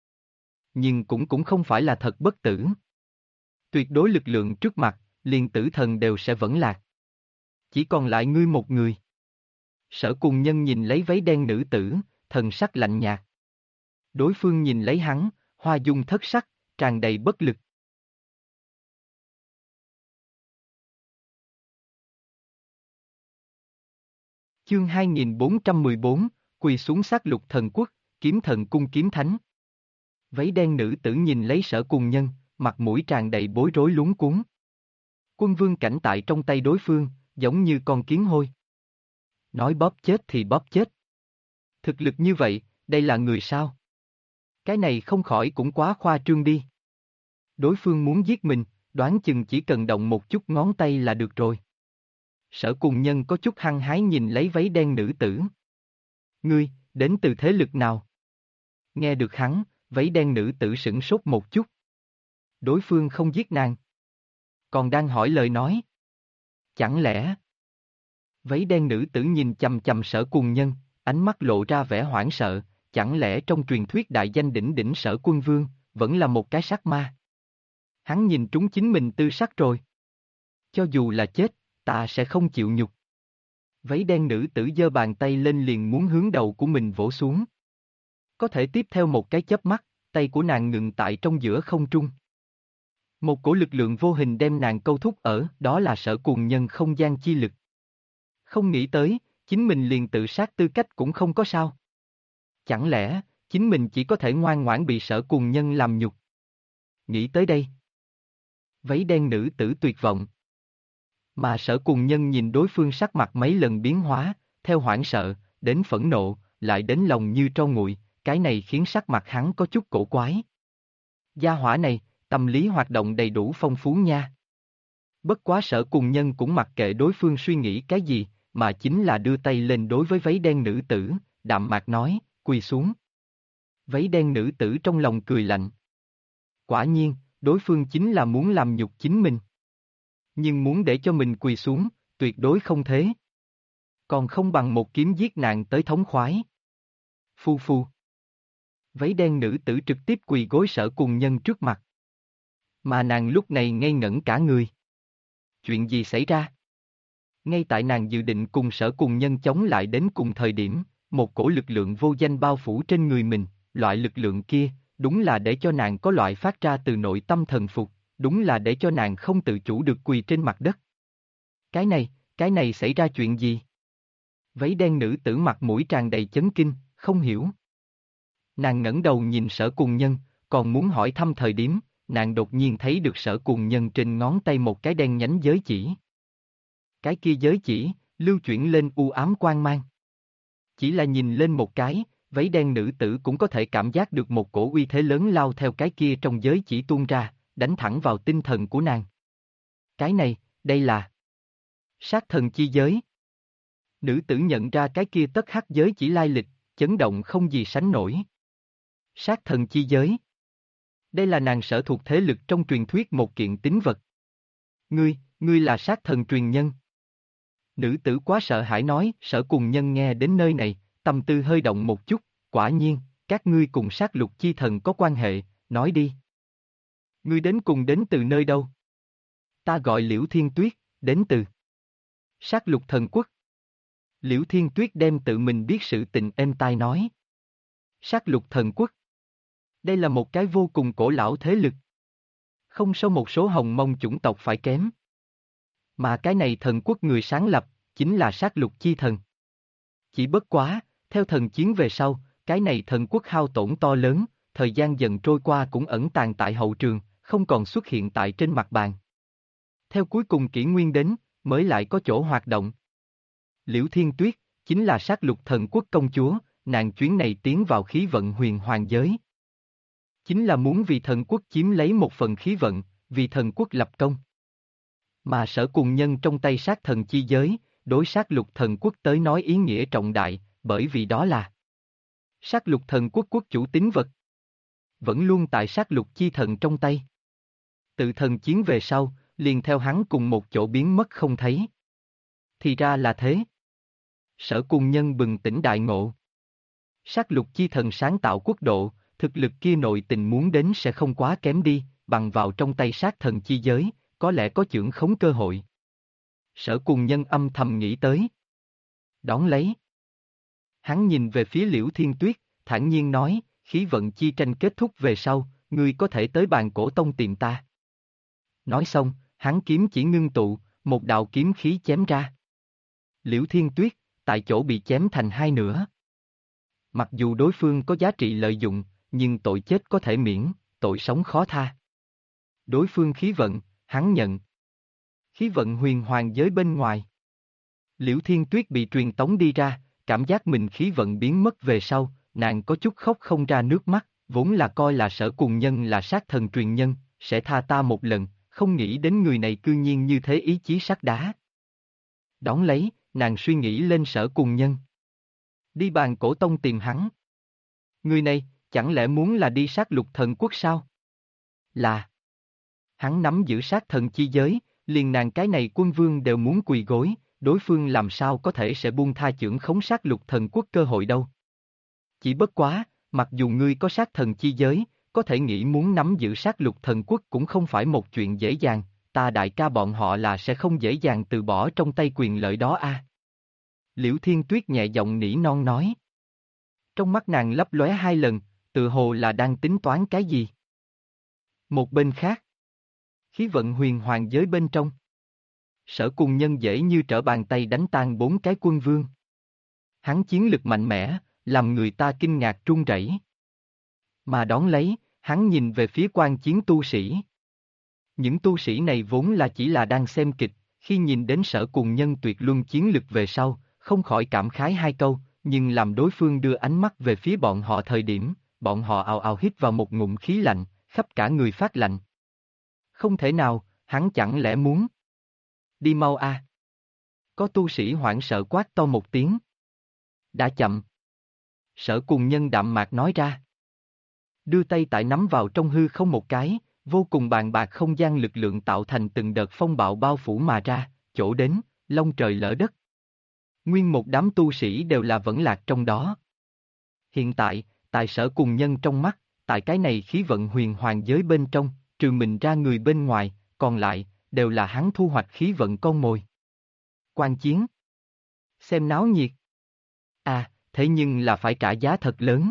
Nhưng cũng không phải là thật bất tử. Tuyệt đối lực lượng trước mặt, liền tử thần đều sẽ vẫn lạc. Chỉ còn lại ngươi một người. Sở Cùng Nhân nhìn lấy váy đen nữ tử, thần sắc lạnh nhạt. Đối phương nhìn lấy hắn, hoa dung thất sắc, tràn đầy bất lực. Chương 2414, quỳ xuống sát lục thần quốc, kiếm thần cung kiếm thánh. Váy đen nữ tử nhìn lấy Sở Cùng Nhân, mặt mũi tràn đầy bối rối luống cuống. Quân vương cảnh tại trong tay đối phương, giống như con kiến hôi. Nói bóp chết thì bóp chết. Thực lực như vậy, đây là người sao? Cái này không khỏi cũng quá khoa trương đi. Đối phương muốn giết mình, đoán chừng chỉ cần động một chút ngón tay là được rồi. Sở Cùng Nhân có chút hăng hái nhìn lấy váy đen nữ tử. Ngươi, đến từ thế lực nào? Nghe được hắn, váy đen nữ tử sửng sốt một chút. Đối phương không giết nàng. Còn đang hỏi lời nói. Chẳng lẽ... Váy đen nữ tử nhìn chằm chằm Sở Cùng Nhân, ánh mắt lộ ra vẻ hoảng sợ, chẳng lẽ trong truyền thuyết đại danh đỉnh đỉnh Sở Quân Vương, vẫn là một cái sát ma? Hắn nhìn trúng chính mình tư sắc rồi. Cho dù là chết, ta sẽ không chịu nhục. Váy đen nữ tử giơ bàn tay lên liền muốn hướng đầu của mình vỗ xuống. Có thể tiếp theo một cái chớp mắt, tay của nàng ngừng tại trong giữa không trung. Một cổ lực lượng vô hình đem nàng câu thúc ở, đó là Sở Cùng Nhân không gian chi lực. Không nghĩ tới, chính mình liền tự sát tư cách cũng không có sao. Chẳng lẽ, chính mình chỉ có thể ngoan ngoãn bị Sở Cùng Nhân làm nhục? Nghĩ tới đây. Váy đen nữ tử tuyệt vọng. Mà Sở Cùng Nhân nhìn đối phương sắc mặt mấy lần biến hóa, theo hoảng sợ, đến phẫn nộ, lại đến lòng như tro nguội, cái này khiến sắc mặt hắn có chút cổ quái. Gia hỏa này, tâm lý hoạt động đầy đủ phong phú nha. Bất quá Sở Cùng Nhân cũng mặc kệ đối phương suy nghĩ cái gì, mà chính là đưa tay lên đối với váy đen nữ tử, đạm mạc nói, quỳ xuống. Váy đen nữ tử trong lòng cười lạnh. Quả nhiên, đối phương chính là muốn làm nhục chính mình. Nhưng muốn để cho mình quỳ xuống, tuyệt đối không thế. Còn không bằng một kiếm giết nàng tới thống khoái. Phu phu. Váy đen nữ tử trực tiếp quỳ gối Sở Cùng Nhân trước mặt. Mà nàng lúc này ngây ngẩn cả người. Chuyện gì xảy ra? Ngay tại nàng dự định cùng Sở Cùng Nhân chống lại đến cùng thời điểm, một cổ lực lượng vô danh bao phủ trên người mình, loại lực lượng kia, đúng là để cho nàng có loại phát ra từ nội tâm thần phục, đúng là để cho nàng không tự chủ được quỳ trên mặt đất. Cái này xảy ra chuyện gì? Váy đen nữ tử mặt mũi tràn đầy chấn kinh, không hiểu. Nàng ngẩng đầu nhìn Sở Cùng Nhân, còn muốn hỏi thăm thời điểm, nàng đột nhiên thấy được Sở Cùng Nhân trên ngón tay một cái đen nhánh giới chỉ. Cái kia giới chỉ, lưu chuyển lên u ám quang mang. Chỉ là nhìn lên một cái, váy đen nữ tử cũng có thể cảm giác được một cổ uy thế lớn lao theo cái kia trong giới chỉ tuôn ra, đánh thẳng vào tinh thần của nàng. Cái này, đây là sát thần chi giới. Nữ tử nhận ra cái kia tất hắc giới chỉ lai lịch, chấn động không gì sánh nổi. Sát thần chi giới. Đây là nàng sở thuộc thế lực trong truyền thuyết một kiện tín vật. Ngươi là sát thần truyền nhân. Nữ tử quá sợ hãi nói, Sở Cùng Nhân nghe đến nơi này, tâm tư hơi động một chút, quả nhiên, các ngươi cùng sát lục chi thần có quan hệ, nói đi. Ngươi đến cùng đến từ nơi đâu? Ta gọi Liễu Thiên Tuyết, đến từ sát lục thần quốc. Liễu Thiên Tuyết đem tự mình biết sự tình êm tai nói. Sát lục thần quốc. Đây là một cái vô cùng cổ lão thế lực. Không so một số hồng mông chủng tộc phải kém. Mà cái này thần quốc người sáng lập, chính là sát lục chi thần. Chỉ bất quá, theo thần chiến về sau, cái này thần quốc hao tổn to lớn, thời gian dần trôi qua cũng ẩn tàng tại hậu trường, không còn xuất hiện tại trên mặt bàn. Theo cuối cùng kỷ nguyên đến, mới lại có chỗ hoạt động. Liễu Thiên Tuyết, chính là sát lục thần quốc công chúa, nàng chuyến này tiến vào khí vận huyền hoàng giới. Chính là muốn vì thần quốc chiếm lấy một phần khí vận, vì thần quốc lập công. Mà Sở Cùng Nhân trong tay sát thần chi giới, đối sát lục thần quốc tới nói ý nghĩa trọng đại, bởi vì đó là sát lục thần quốc quốc chủ tín vật. Vẫn luôn tại sát lục chi thần trong tay. Tự thần chiến về sau, liền theo hắn cùng một chỗ biến mất không thấy. Thì ra là thế. Sở Cùng Nhân bừng tỉnh đại ngộ. Sát lục chi thần sáng tạo quốc độ, thực lực kia nội tình muốn đến sẽ không quá kém đi, bằng vào trong tay sát thần chi giới, có lẽ có chưởng khống cơ hội. Sở Cùng Nhân âm thầm nghĩ tới. Đón lấy. Hắn nhìn về phía Liễu Thiên Tuyết, thản nhiên nói, khí vận chi tranh kết thúc về sau, ngươi có thể tới bàn cổ tông tìm ta. Nói xong, hắn kiếm chỉ ngưng tụ, một đạo kiếm khí chém ra. Liễu Thiên Tuyết, tại chỗ bị chém thành hai nửa. Mặc dù đối phương có giá trị lợi dụng, nhưng tội chết có thể miễn, tội sống khó tha. Đối phương khí vận, hắn nhận. Khí vận huyền hoàng giới bên ngoài. Liễu Thiên Tuyết bị truyền tống đi ra, cảm giác mình khí vận biến mất về sau, nàng có chút khóc không ra nước mắt, vốn là coi là Sở Cùng Nhân là sát thần truyền nhân, sẽ tha ta một lần, không nghĩ đến người này cư nhiên như thế ý chí sắt đá. Đón lấy, nàng suy nghĩ lên Sở Cùng Nhân. Đi bàn cổ tông tìm hắn. Người này, chẳng lẽ muốn là đi sát lục thần quốc sao? Là. Hắn nắm giữ sát thần chi giới, liền nàng cái này quân vương đều muốn quỳ gối, đối phương làm sao có thể sẽ buông tha chưởng khống sát lục thần quốc cơ hội đâu. Chỉ bất quá, mặc dù ngươi có sát thần chi giới, có thể nghĩ muốn nắm giữ sát lục thần quốc cũng không phải một chuyện dễ dàng, ta đại ca bọn họ là sẽ không dễ dàng từ bỏ trong tay quyền lợi đó a. Liễu Thiên Tuyết nhẹ giọng nỉ non nói. Trong mắt nàng lấp lóe hai lần, tự hồ là đang tính toán cái gì. Một bên khác, khí vận huyền hoàng giới bên trong. Sở Cùng Nhân dễ như trở bàn tay đánh tan 4 cái quân vương. Hắn chiến lực mạnh mẽ, làm người ta kinh ngạc run rẩy. Mà đón lấy, hắn nhìn về phía quan chiến tu sĩ. Những tu sĩ này vốn là chỉ là đang xem kịch, khi nhìn đến Sở Cùng Nhân tuyệt luân chiến lực về sau, không khỏi cảm khái hai câu, nhưng làm đối phương đưa ánh mắt về phía bọn họ thời điểm, bọn họ ào ào hít vào một ngụm khí lạnh, khắp cả người phát lạnh. Không thể nào, hắn chẳng lẽ muốn đi mau a? Có tu sĩ hoảng sợ quát to một tiếng. Đã chậm. Sở Cùng Nhân đạm mạc nói ra. Đưa tay tại nắm vào trong hư không một cái, vô cùng bàn bạc không gian lực lượng tạo thành từng đợt phong bạo bao phủ mà ra, chỗ đến, long trời lỡ đất. Nguyên một đám tu sĩ đều là vẫn lạc trong đó. Hiện tại, tại Sở Cùng Nhân trong mắt, tại cái này khí vận huyền hoàng giới bên trong, trừ mình ra người bên ngoài, còn lại, đều là hắn thu hoạch khí vận con mồi. Quan chiến. Xem náo nhiệt. À, thế nhưng là phải trả giá thật lớn.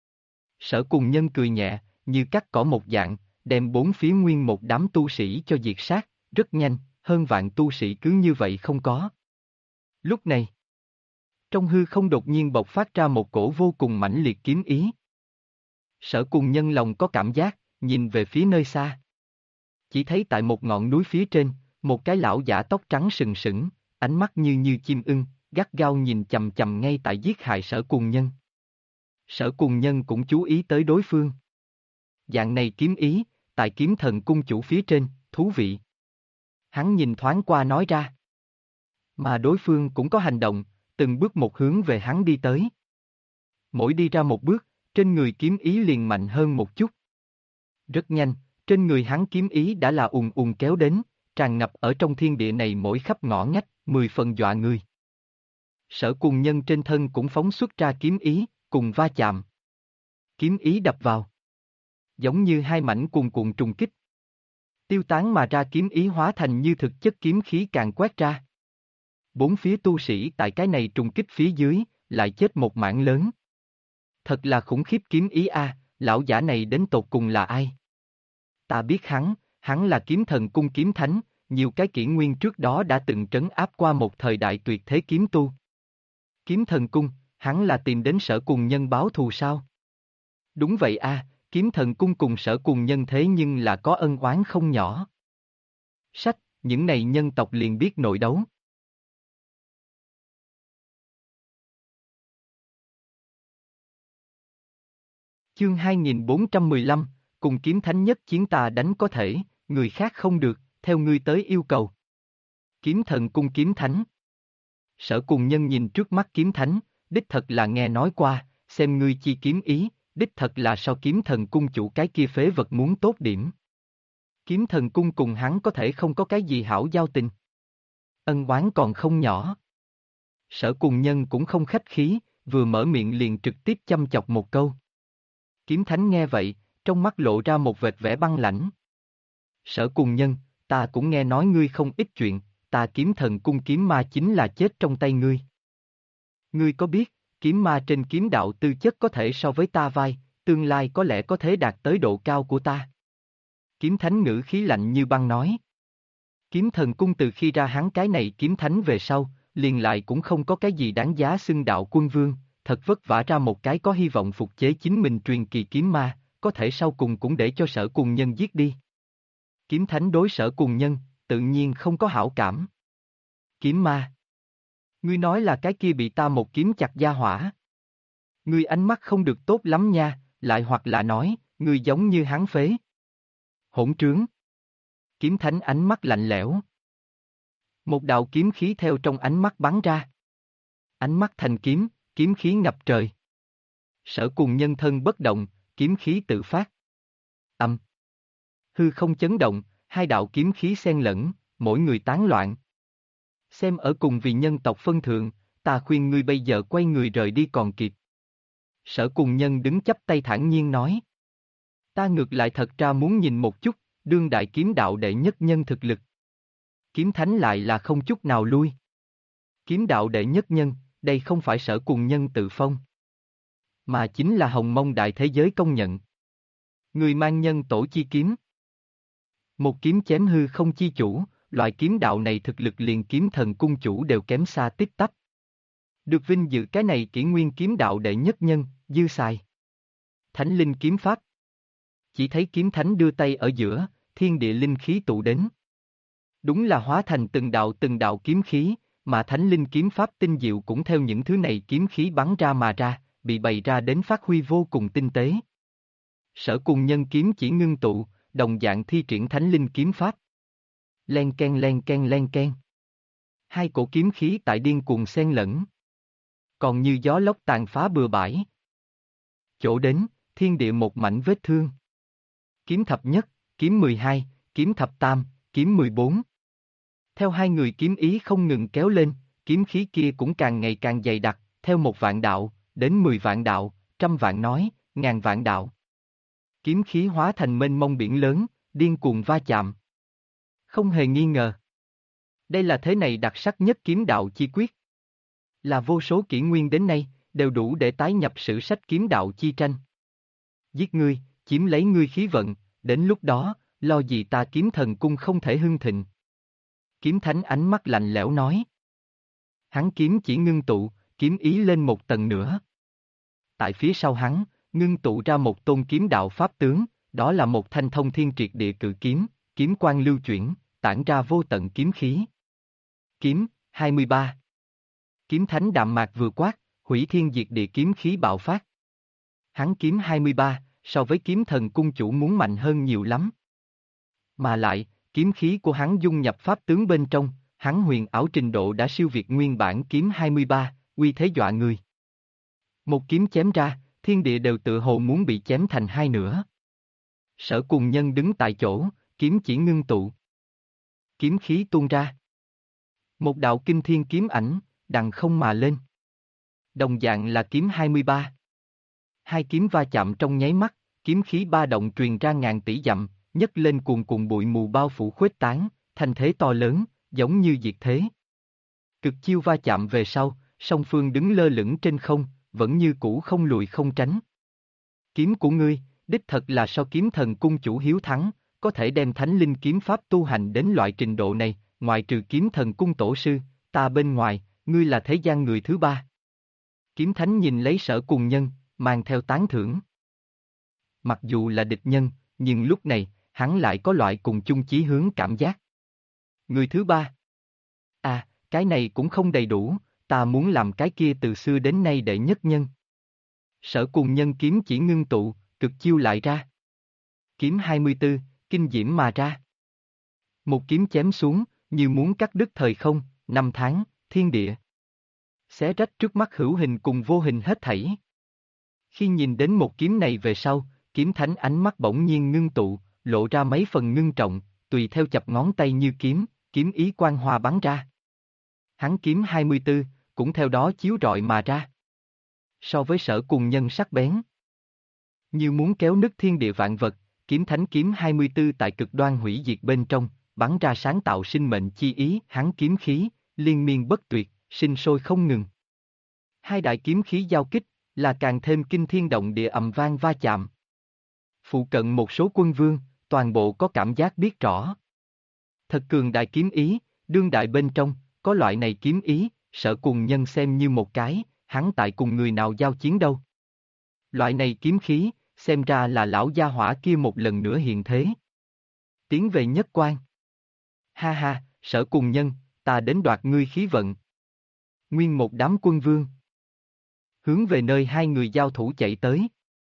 Sở Cùng Nhân cười nhẹ, như cắt cỏ một dạng, đem bốn phía nguyên một đám tu sĩ cho diệt sát, rất nhanh, hơn vạn tu sĩ cứ như vậy không có. Lúc này, Trong hư không đột nhiên bộc phát ra một cổ vô cùng mãnh liệt kiếm ý. Sở Cùng Nhân lòng có cảm giác, nhìn về phía nơi xa. Chỉ thấy tại một ngọn núi phía trên, một cái lão giả tóc trắng sừng sững, ánh mắt như chim ưng, gắt gao nhìn chằm chằm ngay tại giết hại Sở Cùng Nhân. Sở Cùng Nhân cũng chú ý tới đối phương. Dạng này kiếm ý, tại Kiếm Thần Cung chủ phía trên, thú vị. Hắn nhìn thoáng qua nói ra. Mà đối phương cũng có hành động, từng bước một hướng về hắn đi tới. Mỗi đi ra một bước, trên người kiếm ý liền mạnh hơn một chút. Rất nhanh, trên người hắn kiếm ý đã là ùn ùn kéo đến, tràn ngập ở trong thiên địa này mỗi khắp ngõ ngách, 10 phần dọa người. Sở Cùng Nhân trên thân cũng phóng xuất ra kiếm ý, cùng va chạm. Kiếm ý đập vào. Giống như hai mảnh cuồn cuộn trùng kích. Tiêu tán mà ra kiếm ý hóa thành như thực chất kiếm khí càng quét ra. Bốn phía tu sĩ tại cái này trùng kích phía dưới, lại chết một mảng lớn. Thật là khủng khiếp kiếm ý a, lão giả này đến tột cùng là ai? Ta biết hắn là Kiếm Thần Cung kiếm thánh, nhiều cái kỷ nguyên trước đó đã từng trấn áp qua một thời đại tuyệt thế kiếm tu. Kiếm Thần Cung, hắn là tìm đến Sở Cùng Nhân báo thù sao? Đúng vậy a, Kiếm Thần Cung cùng Sở Cùng Nhân thế nhưng là có ân oán không nhỏ. Sách, những này nhân tộc liền biết nội đấu. Chương 2415, cùng kiếm thánh nhất chiến ta đánh có thể, người khác không được, theo ngươi tới yêu cầu. Kiếm Thần Cung kiếm thánh. Sở Cùng Nhân nhìn trước mắt kiếm thánh, đích thật là nghe nói qua, xem ngươi chi kiếm ý, đích thật là so Kiếm Thần Cung chủ cái kia phế vật muốn tốt điểm. Kiếm Thần Cung cùng hắn có thể không có cái gì hảo giao tình. Ân oán còn không nhỏ. Sở Cùng Nhân cũng không khách khí, vừa mở miệng liền trực tiếp châm chọc một câu. Kiếm thánh nghe vậy, trong mắt lộ ra một vệt vẻ băng lãnh. Sở Cùng Nhân, ta cũng nghe nói ngươi không ít chuyện, ta Kiếm Thần Cung kiếm ma chính là chết trong tay ngươi. Ngươi có biết, kiếm ma trên kiếm đạo tư chất có thể so với ta vai, tương lai có lẽ có thể đạt tới độ cao của ta. Kiếm thánh ngữ khí lạnh như băng nói. Kiếm Thần Cung từ khi ra hắn cái này kiếm thánh về sau, liền lại cũng không có cái gì đáng giá xưng đạo quân vương, thật vất vả ra một cái có hy vọng phục chế chính mình truyền kỳ kiếm ma, có thể sau cùng cũng để cho Sở Cùng Nhân giết đi. Kiếm thánh đối Sở Cùng Nhân, tự nhiên không có hảo cảm. Kiếm ma. Ngươi nói là cái kia bị ta một kiếm chặt gia hỏa. Ngươi ánh mắt không được tốt lắm nha, lại hoặc là nói, ngươi giống như hắn phế. Hỗn trướng. Kiếm thánh ánh mắt lạnh lẽo. Một đạo kiếm khí theo trong ánh mắt bắn ra. Ánh mắt thành kiếm, kiếm khí ngập trời. Sở Cùng Nhân thân bất động, kiếm khí tự phát. Âm. Hư không chấn động, hai đạo kiếm khí xen lẫn, mỗi người tán loạn. Xem ở cùng vì nhân tộc phân thượng, ta khuyên ngươi bây giờ quay người rời đi còn kịp. Sở Cùng Nhân đứng chắp tay thản nhiên nói. Ta ngược lại thật ra muốn nhìn một chút, đương đại kiếm đạo đệ nhất nhân thực lực. Kiếm thánh lại là không chút nào lui. Kiếm đạo đệ nhất nhân, đây không phải Sở Cùng Nhân tự phong, mà chính là hồng mông đại thế giới công nhận. Người mang nhân tổ chi kiếm. Một kiếm chém hư không chi chủ, loại kiếm đạo này thực lực liền Kiếm Thần Cung chủ đều kém xa tít tắp. Được vinh dự cái này kỷ nguyên kiếm đạo đệ nhất nhân, dư xài. Thánh linh kiếm pháp. Chỉ thấy kiếm thánh đưa tay ở giữa, thiên địa linh khí tụ đến. Đúng là hóa thành từng đạo kiếm khí, mà thánh linh kiếm pháp tinh diệu cũng theo những thứ này kiếm khí bắn ra mà ra, bị bày ra đến phát huy vô cùng tinh tế. Sở Cùng Nhân kiếm chỉ ngưng tụ, đồng dạng thi triển thánh linh kiếm pháp. Len ken len ken len ken. Hai cổ kiếm khí tại điên cuồng xen lẫn. Còn như gió lốc tàn phá bừa bãi. Chỗ đến, thiên địa một mảnh vết thương. Kiếm thập nhất, kiếm 12, kiếm thập tam, kiếm 14. Theo hai người kiếm ý không ngừng kéo lên, kiếm khí kia cũng càng ngày càng dày đặc, theo 1 vạn đạo, đến 10 vạn đạo, 100 vạn nói, ngàn vạn đạo. Kiếm khí hóa thành mênh mông biển lớn, điên cuồng va chạm. Không hề nghi ngờ. Đây là thế này đặc sắc nhất kiếm đạo chi quyết. Là vô số kỷ nguyên đến nay, đều đủ để tái nhập sử sách kiếm đạo chi tranh. Giết ngươi, chiếm lấy ngươi khí vận, đến lúc đó, lo gì ta Kiếm Thần Cung không thể hưng thịnh. Kiếm thánh ánh mắt lạnh lẽo nói. Hắn kiếm chỉ ngưng tụ, kiếm ý lên một tầng nữa. Tại phía sau hắn, ngưng tụ ra một tôn kiếm đạo pháp tướng, đó là một thanh thông thiên triệt địa cự kiếm, kiếm quang lưu chuyển, tản ra vô tận kiếm khí. Kiếm, 23. Kiếm thánh đạm mạc vừa quát, hủy thiên diệt địa kiếm khí bạo phát. Hắn kiếm 23, so với kiếm thần cung chủ muốn mạnh hơn nhiều lắm. Mà lại, kiếm khí của hắn dung nhập pháp tướng bên trong, hắn huyền ảo trình độ đã siêu việt nguyên bản kiếm 23, uy thế dọa người. Một kiếm chém ra, thiên địa đều tự hồ muốn bị chém thành hai nửa. Sở Cùng Nhân đứng tại chỗ, kiếm chỉ ngưng tụ. Kiếm khí tuôn ra. Một đạo kinh thiên kiếm ảnh, đằng không mà lên. Đồng dạng là kiếm 23. Hai kiếm va chạm trong nháy mắt, kiếm khí ba động truyền ra ngàn tỷ dặm, nhấc lên cuồn cuộn bụi mù bao phủ khuếch tán, thanh thế to lớn, giống như diệt thế. Cực chiêu va chạm về sau, song phương đứng lơ lửng trên không, vẫn như cũ không lùi không tránh. Kiếm của ngươi, đích thật là so kiếm thần cung chủ hiếu thắng, có thể đem thánh linh kiếm pháp tu hành đến loại trình độ này, ngoại trừ kiếm thần cung tổ sư, ta bên ngoài, ngươi là thế gian người thứ ba. Kiếm thánh nhìn lấy Sở Cùng Nhân, mang theo tán thưởng. Mặc dù là địch nhân, nhưng lúc này, hắn lại có loại cùng chung chí hướng cảm giác. Người thứ ba. À, cái này cũng không đầy đủ, ta muốn làm cái kia từ xưa đến nay đệ nhất nhân. Sở Cùng Nhân kiếm chỉ ngưng tụ, cực chiêu lại ra. Kiếm 24, kinh diễm mà ra. Một kiếm chém xuống, như muốn cắt đứt thời không, năm tháng, thiên địa. Xé rách trước mắt hữu hình cùng vô hình hết thảy. Khi nhìn đến một kiếm này về sau, kiếm thánh ánh mắt bỗng nhiên ngưng tụ, lộ ra mấy phần ngưng trọng, tùy theo chập ngón tay như kiếm, kiếm ý quang hoa bắn ra. Hắn kiếm 24, cũng theo đó chiếu rọi mà ra. So với Sở Cùng Nhân sắc bén, như muốn kéo nứt thiên địa vạn vật, kiếm thánh kiếm 24 tại cực đoan hủy diệt bên trong, bắn ra sáng tạo sinh mệnh chi ý, hắn kiếm khí, liên miên bất tuyệt, sinh sôi không ngừng. Hai đại kiếm khí giao kích, là càng thêm kinh thiên động địa ầm vang va chạm. Phụ cận một số quân vương, toàn bộ có cảm giác biết rõ. Thật cường đại kiếm ý, đương đại bên trong, có loại này kiếm ý, Sở Cùng Nhân xem như một cái, hắn tại cùng người nào giao chiến đâu. Loại này kiếm khí, xem ra là lão gia hỏa kia một lần nữa hiện thế. Tiến về nhất quan. Ha ha, Sở Cùng Nhân, ta đến đoạt ngươi khí vận. Nguyên một đám quân vương hướng về nơi hai người giao thủ chạy tới.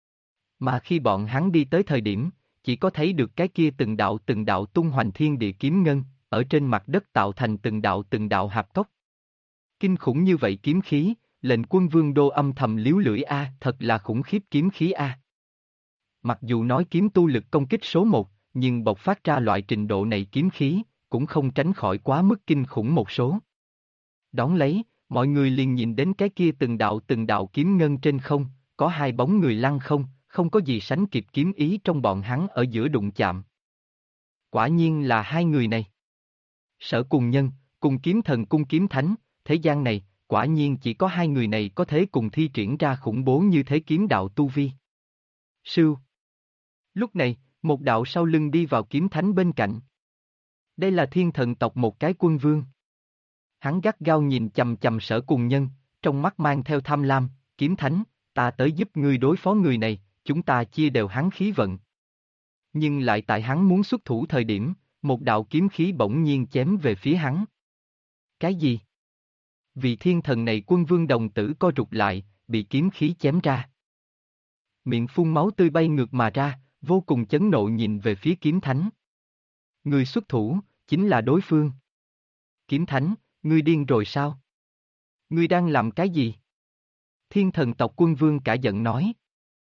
Mà khi bọn hắn đi tới thời điểm, chỉ có thấy được cái kia từng đạo tung hoành thiên địa kiếm ngân, ở trên mặt đất tạo thành từng đạo hạp cốc. Kinh khủng như vậy kiếm khí, lệnh quân vương đô âm thầm liếu lưỡi a, thật là khủng khiếp kiếm khí a. Mặc dù nói kiếm tu lực công kích số 1, nhưng bộc phát ra loại trình độ này kiếm khí, cũng không tránh khỏi quá mức kinh khủng một số. Đón lấy, mọi người liền nhìn đến cái kia từng đạo kiếm ngân trên không, có hai bóng người lăng không, không có gì sánh kịp kiếm ý trong bọn hắn ở giữa đụng chạm. Quả nhiên là hai người này. Sở Cùng Nhân, cùng kiếm thần cung kiếm thánh, thế gian này, quả nhiên chỉ có hai người này có thể cùng thi triển ra khủng bố như thế kiếm đạo tu vi. Sưu. Lúc này, một đạo sau lưng đi vào kiếm thánh bên cạnh. Đây là thiên thần tộc một cái quân vương. Hắn gắt gao nhìn chằm chằm Sở Cùng Nhân, trong mắt mang theo tham lam, kiếm thánh, ta tới giúp ngươi đối phó người này, chúng ta chia đều hắn khí vận. Nhưng lại tại hắn muốn xuất thủ thời điểm, một đạo kiếm khí bỗng nhiên chém về phía hắn. Cái gì? Vị thiên thần này quân vương đồng tử co rụt lại, bị kiếm khí chém ra. Miệng phun máu tươi bay ngược mà ra, vô cùng chấn nộ nhìn về phía kiếm thánh. Người xuất thủ, chính là đối phương. Kiếm thánh, ngươi điên rồi sao? Ngươi đang làm cái gì? Thiên thần tộc quân vương cả giận nói.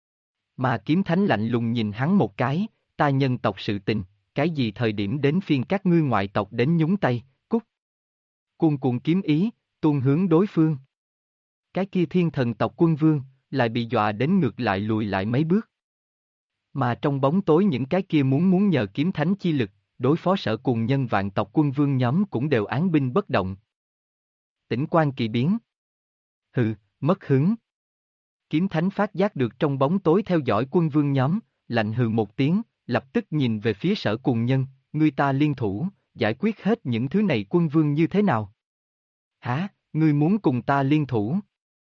Mà kiếm thánh lạnh lùng nhìn hắn một cái, ta nhân tộc sự tình, cái gì thời điểm đến phiên các ngươi ngoại tộc đến nhúng tay, cút. Cuồn cuộn kiếm ý, tuôn hướng đối phương. Cái kia thiên thần tộc quân vương, lại bị dọa đến ngược lại lùi lại mấy bước. Mà trong bóng tối những cái kia muốn nhờ kiếm thánh chi lực, đối phó Sở Cùng Nhân vạn tộc quân vương nhóm cũng đều án binh bất động. Tỉnh quan kỳ biến. Hừ, mất hứng. Kiếm thánh phát giác được trong bóng tối theo dõi quân vương nhóm, lạnh hừ một tiếng, lập tức nhìn về phía Sở Cùng Nhân, ngươi ta liên thủ, giải quyết hết những thứ này quân vương như thế nào? Hả, ngươi muốn cùng ta liên thủ?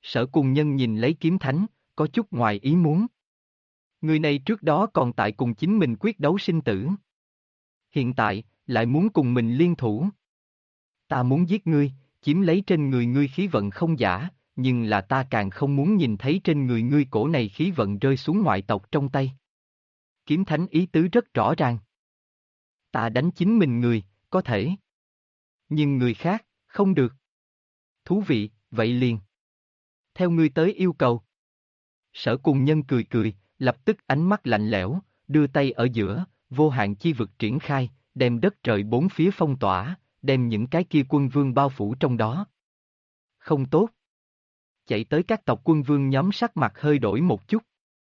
Sở Cùng Nhân nhìn lấy kiếm thánh, có chút ngoài ý muốn. Người này trước đó còn tại cùng chính mình quyết đấu sinh tử. Hiện tại, lại muốn cùng mình liên thủ. Ta muốn giết ngươi, chiếm lấy trên người ngươi khí vận không giả, nhưng là ta càng không muốn nhìn thấy trên người ngươi cổ này khí vận rơi xuống ngoại tộc trong tay. Kiếm thánh ý tứ rất rõ ràng. Ta đánh chính mình người, có thể. Nhưng người khác, không được. Thú vị, vậy liền. Theo ngươi tới yêu cầu. Sở Cùng Nhân cười cười, lập tức ánh mắt lạnh lẽo, đưa tay ở giữa, vô hạn chi vực triển khai, đem đất trời bốn phía phong tỏa, đem những cái kia quân vương bao phủ trong đó. Không tốt. Chạy tới các tộc quân vương nhóm sắc mặt hơi đổi một chút.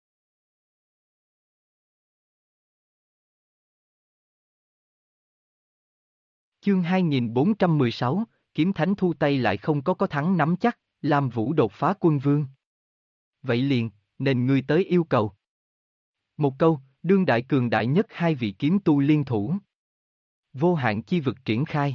Chương 2416, kiếm thánh thu tay lại không có thắng nắm chắc, Lam Vũ đột phá quân vương. Vậy liền, nên ngươi tới yêu cầu. Một câu, đương đại cường đại nhất hai vị kiếm tu liên thủ. Vô hạn chi vực triển khai.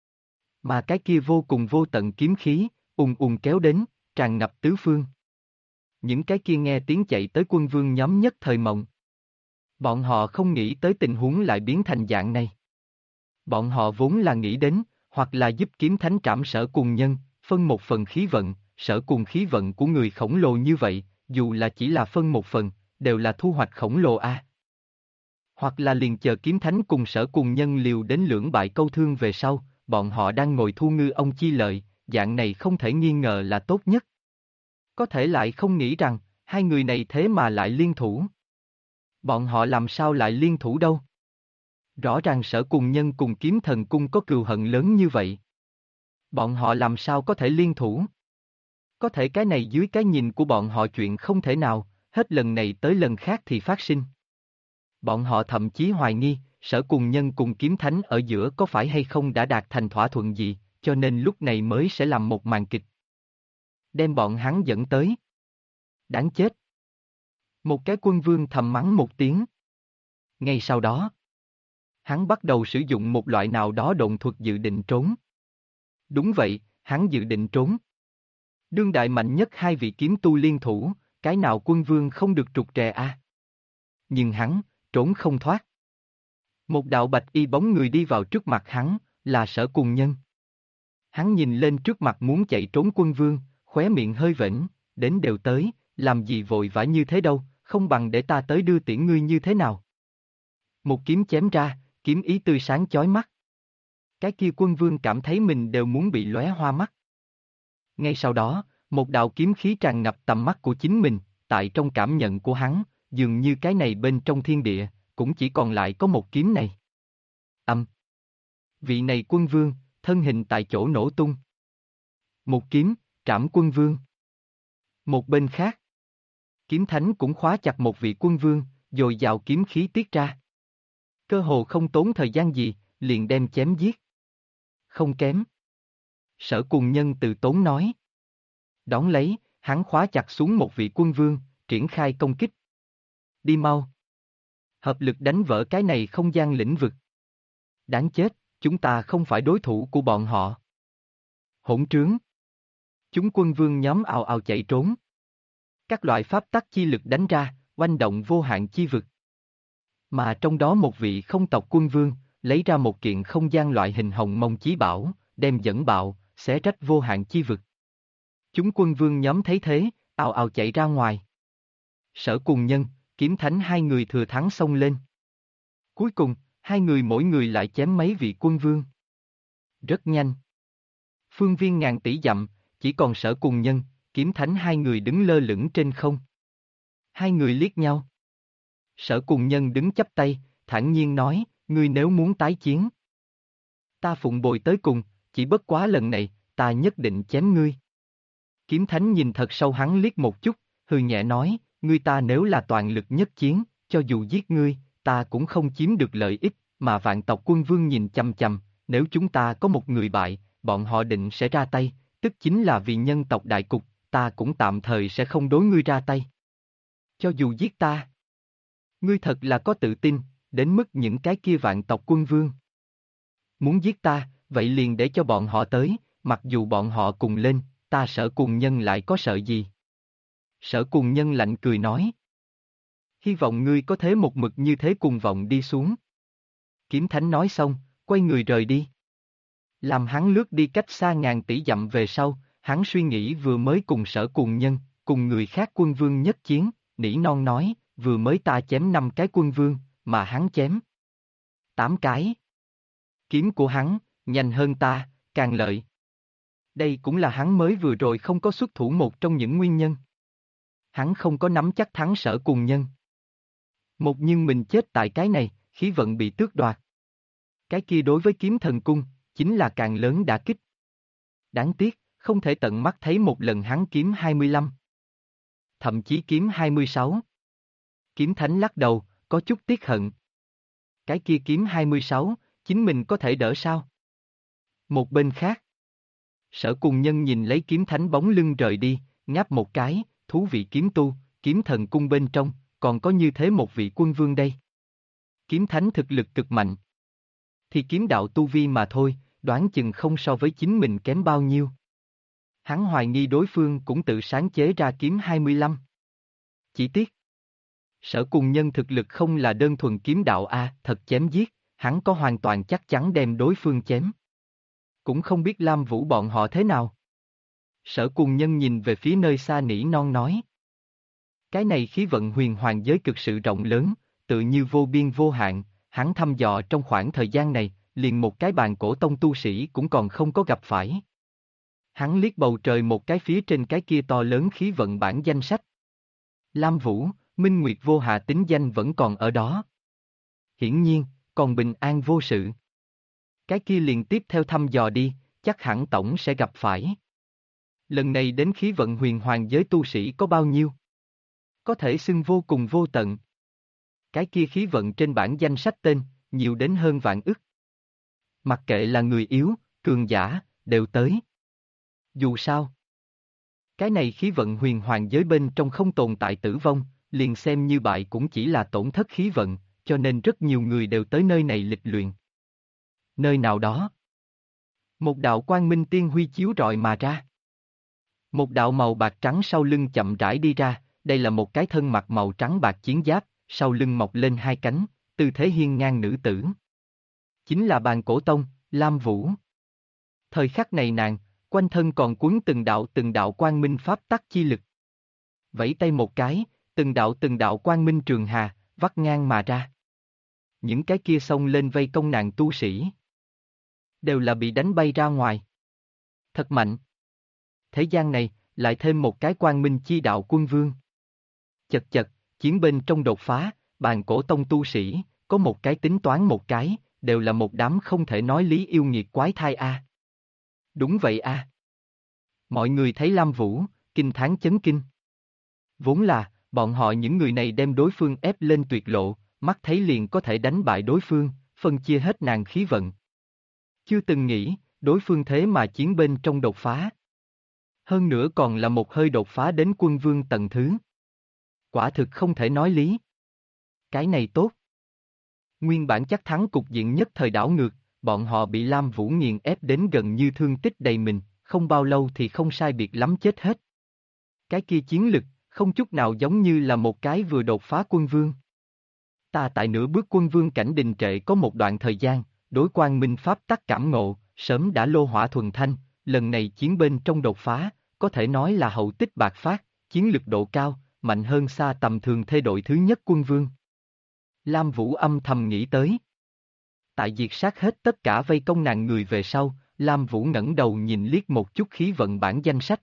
Mà cái kia vô cùng vô tận kiếm khí, ùn ùn kéo đến, tràn ngập tứ phương. Những cái kia nghe tiếng chạy tới quân vương nhóm nhất thời mộng. Bọn họ không nghĩ tới tình huống lại biến thành dạng này. Bọn họ vốn là nghĩ đến, hoặc là giúp kiếm thánh trảm Sở Cùng Nhân, phân một phần khí vận, Sở Cùng khí vận của người khổng lồ như vậy, dù là chỉ là phân một phần, đều là thu hoạch khổng lồ a. Hoặc là liền chờ kiếm thánh cùng Sở Cùng Nhân liều đến lưỡng bại câu thương về sau, bọn họ đang ngồi thu ngư ông chi lợi, dạng này không thể nghi ngờ là tốt nhất. Có thể lại không nghĩ rằng, hai người này thế mà lại liên thủ. Bọn họ làm sao lại liên thủ đâu? Rõ ràng Sở Cùng Nhân cùng Kiếm Thần Cung có cừu hận lớn như vậy. Bọn họ làm sao có thể liên thủ? Có thể cái này dưới cái nhìn của bọn họ chuyện không thể nào, hết lần này tới lần khác thì phát sinh. Bọn họ thậm chí hoài nghi, Sở Cùng Nhân cùng Kiếm Thánh ở giữa có phải hay không đã đạt thành thỏa thuận gì, cho nên lúc này mới sẽ làm một màn kịch. Đem bọn hắn dẫn tới. Đáng chết. Một cái quân vương thầm mắng một tiếng. Ngay sau đó, hắn bắt đầu sử dụng một loại nào đó độn thuật dự định trốn. Đúng vậy, hắn dự định trốn. Đương đại mạnh nhất hai vị kiếm tu liên thủ, cái nào quân vương không được trục trè a? Nhưng hắn, trốn không thoát. Một đạo bạch y bóng người đi vào trước mặt hắn, là Sở Cùng Nhân. Hắn nhìn lên trước mặt muốn chạy trốn quân vương, khóe miệng hơi vểnh, đến đều tới, làm gì vội vã như thế đâu, không bằng để ta tới đưa tiễn ngươi như thế nào. Một kiếm chém ra, kiếm ý tươi sáng chói mắt. Cái kia quân vương cảm thấy mình đều muốn bị lóe hoa mắt. Ngay sau đó, một đạo kiếm khí tràn ngập tầm mắt của chính mình, tại trong cảm nhận của hắn, dường như cái này bên trong thiên địa, cũng chỉ còn lại có một kiếm này. Vị này quân vương, thân hình tại chỗ nổ tung. Một kiếm, trảm quân vương. Một bên khác, kiếm thánh cũng khóa chặt một vị quân vương, dồi dào kiếm khí tiết ra. Cơ hồ không tốn thời gian gì, liền đem chém giết. Không kém. Sở Cùng Nhân từ tốn nói. Đón lấy, hắn khóa chặt xuống một vị quân vương, triển khai công kích. Đi mau. Hợp lực đánh vỡ cái này không gian lĩnh vực. Đáng chết, chúng ta không phải đối thủ của bọn họ. Hỗn trướng. Chúng quân vương nhóm ào ào chạy trốn. Các loại pháp tắc chi lực đánh ra, oanh động vô hạn chi vực. Mà trong đó một vị không tộc quân vương, lấy ra một kiện không gian loại hình hồng mông chí bảo, đem dẫn bạo, xé rách vô hạn chi vực. Chúng quân vương nhóm thấy thế, ào ào chạy ra ngoài. Sở Cùng Nhân, Kiếm Thánh hai người thừa thắng xông lên. Cuối cùng, hai người mỗi người lại chém mấy vị quân vương. Rất nhanh. Phương viên ngàn tỷ dặm, chỉ còn Sở Cùng Nhân, Kiếm Thánh hai người đứng lơ lửng trên không. Hai người liếc nhau. Sở Cùng Nhân đứng chắp tay, thản nhiên nói, ngươi nếu muốn tái chiến. Ta phụng bồi tới cùng, chỉ bất quá lần này, ta nhất định chém ngươi. Kiếm Thánh nhìn thật sâu hắn liếc một chút, hừ nhẹ nói, ngươi ta nếu là toàn lực nhất chiến, cho dù giết ngươi, ta cũng không chiếm được lợi ích, mà vạn tộc quân vương nhìn chằm chằm, nếu chúng ta có một người bại, bọn họ định sẽ ra tay, tức chính là vì nhân tộc đại cục, ta cũng tạm thời sẽ không đối ngươi ra tay. Cho dù giết ta, ngươi thật là có tự tin, đến mức những cái kia vạn tộc quân vương. Muốn giết ta, vậy liền để cho bọn họ tới, mặc dù bọn họ cùng lên, ta Sở Cùng Nhân lại có sợ gì? Sở Cùng Nhân lạnh cười nói. Hy vọng ngươi có thế một mực như thế cùng vọng đi xuống. Kiếm Thánh nói xong, quay người rời đi. Làm hắn lướt đi cách xa ngàn tỷ dặm về sau, hắn suy nghĩ vừa mới cùng Sở Cùng Nhân, cùng người khác quân vương nhất chiến, nỉ non nói, vừa mới ta chém 5 cái quân vương, mà hắn chém 8 cái. Kiếm của hắn, nhanh hơn ta, càng lợi. Đây cũng là hắn mới vừa rồi không có xuất thủ một trong những nguyên nhân. Hắn không có nắm chắc thắng Sở Cùng Nhân. Một nhưng mình chết tại cái này, khí vận bị tước đoạt. Cái kia đối với kiếm thần cung, chính là càng lớn đả kích. Đáng tiếc, không thể tận mắt thấy một lần hắn kiếm 25. Thậm chí kiếm 26. Kiếm Thánh lắc đầu, có chút tiếc hận. Cái kia kiếm 26, chính mình có thể đỡ sao? Một bên khác. Sở Cùng Nhân nhìn lấy Kiếm Thánh bóng lưng rời đi, ngáp một cái, thú vị kiếm tu, kiếm thần cung bên trong, còn có như thế một vị quân vương đây. Kiếm Thánh thực lực cực mạnh. Thì kiếm đạo tu vi mà thôi, đoán chừng không so với chính mình kém bao nhiêu. Hắn hoài nghi đối phương cũng tự sáng chế ra kiếm 25. Chỉ tiếc. Sở Cùng Nhân thực lực không là đơn thuần kiếm đạo a, thật chém giết, hắn có hoàn toàn chắc chắn đem đối phương chém. Cũng không biết Lam Vũ bọn họ thế nào. Sở Cùng Nhân nhìn về phía nơi xa nỉ non nói. Cái này khí vận huyền hoàng giới cực sự rộng lớn, tự như vô biên vô hạn, hắn thăm dò trong khoảng thời gian này, liền một cái bàn cổ tông tu sĩ cũng còn không có gặp phải. Hắn liếc bầu trời một cái phía trên cái kia to lớn khí vận bản danh sách. Lam Vũ, Minh Nguyệt vô hà tính danh vẫn còn ở đó. Hiển nhiên, còn bình an vô sự. Cái kia liền tiếp theo thăm dò đi, chắc hẳn tổng sẽ gặp phải. Lần này đến khí vận huyền hoàng giới tu sĩ có bao nhiêu? Có thể xưng vô cùng vô tận. Cái kia khí vận trên bản danh sách tên, nhiều đến hơn vạn ức. Mặc kệ là người yếu, cường giả, đều tới. Dù sao, cái này khí vận huyền hoàng giới bên trong không tồn tại tử vong, liền xem như bại cũng chỉ là tổn thất khí vận, cho nên rất nhiều người đều tới nơi này lịch luyện. Nơi nào đó, một đạo quang minh tiên huy chiếu rọi mà ra. Một đạo màu bạc trắng sau lưng chậm rãi đi ra, đây là một cái thân mặc màu trắng bạc chiến giáp, sau lưng mọc lên hai cánh, tư thế hiên ngang nữ tử. Chính là bàn cổ tông, Lam Vũ. Thời khắc này nàng, quanh thân còn cuốn từng đạo quang minh pháp tắc chi lực. Vẫy tay một cái, từng đạo quang minh trường hà, vắt ngang mà ra. Những cái kia xông lên vây công nàng tu sĩ. Đều là bị đánh bay ra ngoài. Thật mạnh. Thế gian này, lại thêm một cái quang minh chi đạo quân vương. Chật chật, chiến bên trong đột phá, bàn cổ tông tu sĩ, có một cái tính toán một cái, đều là một đám không thể nói lý yêu nghiệt quái thai a. Đúng vậy a. Mọi người thấy Lam Vũ, kinh thán chấn kinh. Vốn là, bọn họ những người này đem đối phương ép lên tuyệt lộ, mắt thấy liền có thể đánh bại đối phương, phân chia hết nàng khí vận. Chưa từng nghĩ, đối phương thế mà chiến bên trong đột phá. Hơn nữa còn là một hơi đột phá đến quân vương tầng thứ. Quả thực không thể nói lý. Cái này tốt. Nguyên bản chắc thắng cục diện nhất thời đảo ngược, bọn họ bị Lam Vũ nghiền ép đến gần như thương tích đầy mình, không bao lâu thì không sai biệt lắm chết hết. Cái kia chiến lực, không chút nào giống như là một cái vừa đột phá quân vương. Ta tại nửa bước quân vương cảnh đình trệ có một đoạn thời gian, đối quang minh pháp tắc cảm ngộ, sớm đã lô hỏa thuần thanh, lần này chiến bên trong đột phá, có thể nói là hậu tích bạc phát, chiến lực độ cao, mạnh hơn xa tầm thường thê đội thứ nhất quân vương. Lam Vũ âm thầm nghĩ tới. Tại diệt sát hết tất cả vây công nàng người về sau, Lam Vũ ngẩng đầu nhìn liếc một chút khí vận bản danh sách.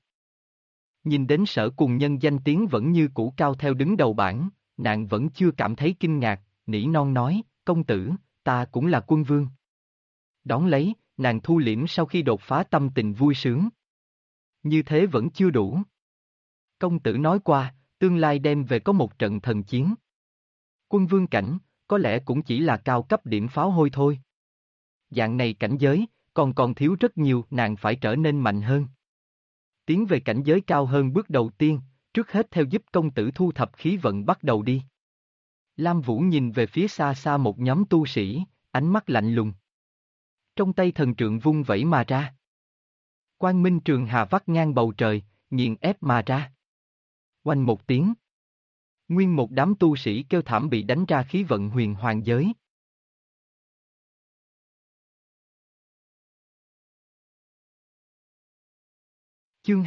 Nhìn đến Sở Cùng Nhân danh tiếng vẫn như cũ cao theo đứng đầu bảng, nàng vẫn chưa cảm thấy kinh ngạc, nỉ non nói, công tử, ta cũng là quân vương. Đón lấy, nàng thu liễm sau khi đột phá tâm tình vui sướng. Như thế vẫn chưa đủ. Công tử nói qua, tương lai đem về có một trận thần chiến. Quân vương cảnh, có lẽ cũng chỉ là cao cấp điểm pháo hôi thôi. Dạng này cảnh giới, còn thiếu rất nhiều, nàng phải trở nên mạnh hơn. Tiến về cảnh giới cao hơn bước đầu tiên, trước hết theo giúp công tử thu thập khí vận bắt đầu đi. Lam Vũ nhìn về phía xa xa một nhóm tu sĩ, ánh mắt lạnh lùng. Trong tay thần trượng vung vẩy mà ra. Quang minh trường hà vắt ngang bầu trời, nghiền ép mà ra. Oanh một tiếng. Nguyên một đám tu sĩ kêu thảm bị đánh ra khí vận huyền hoàng giới. Chương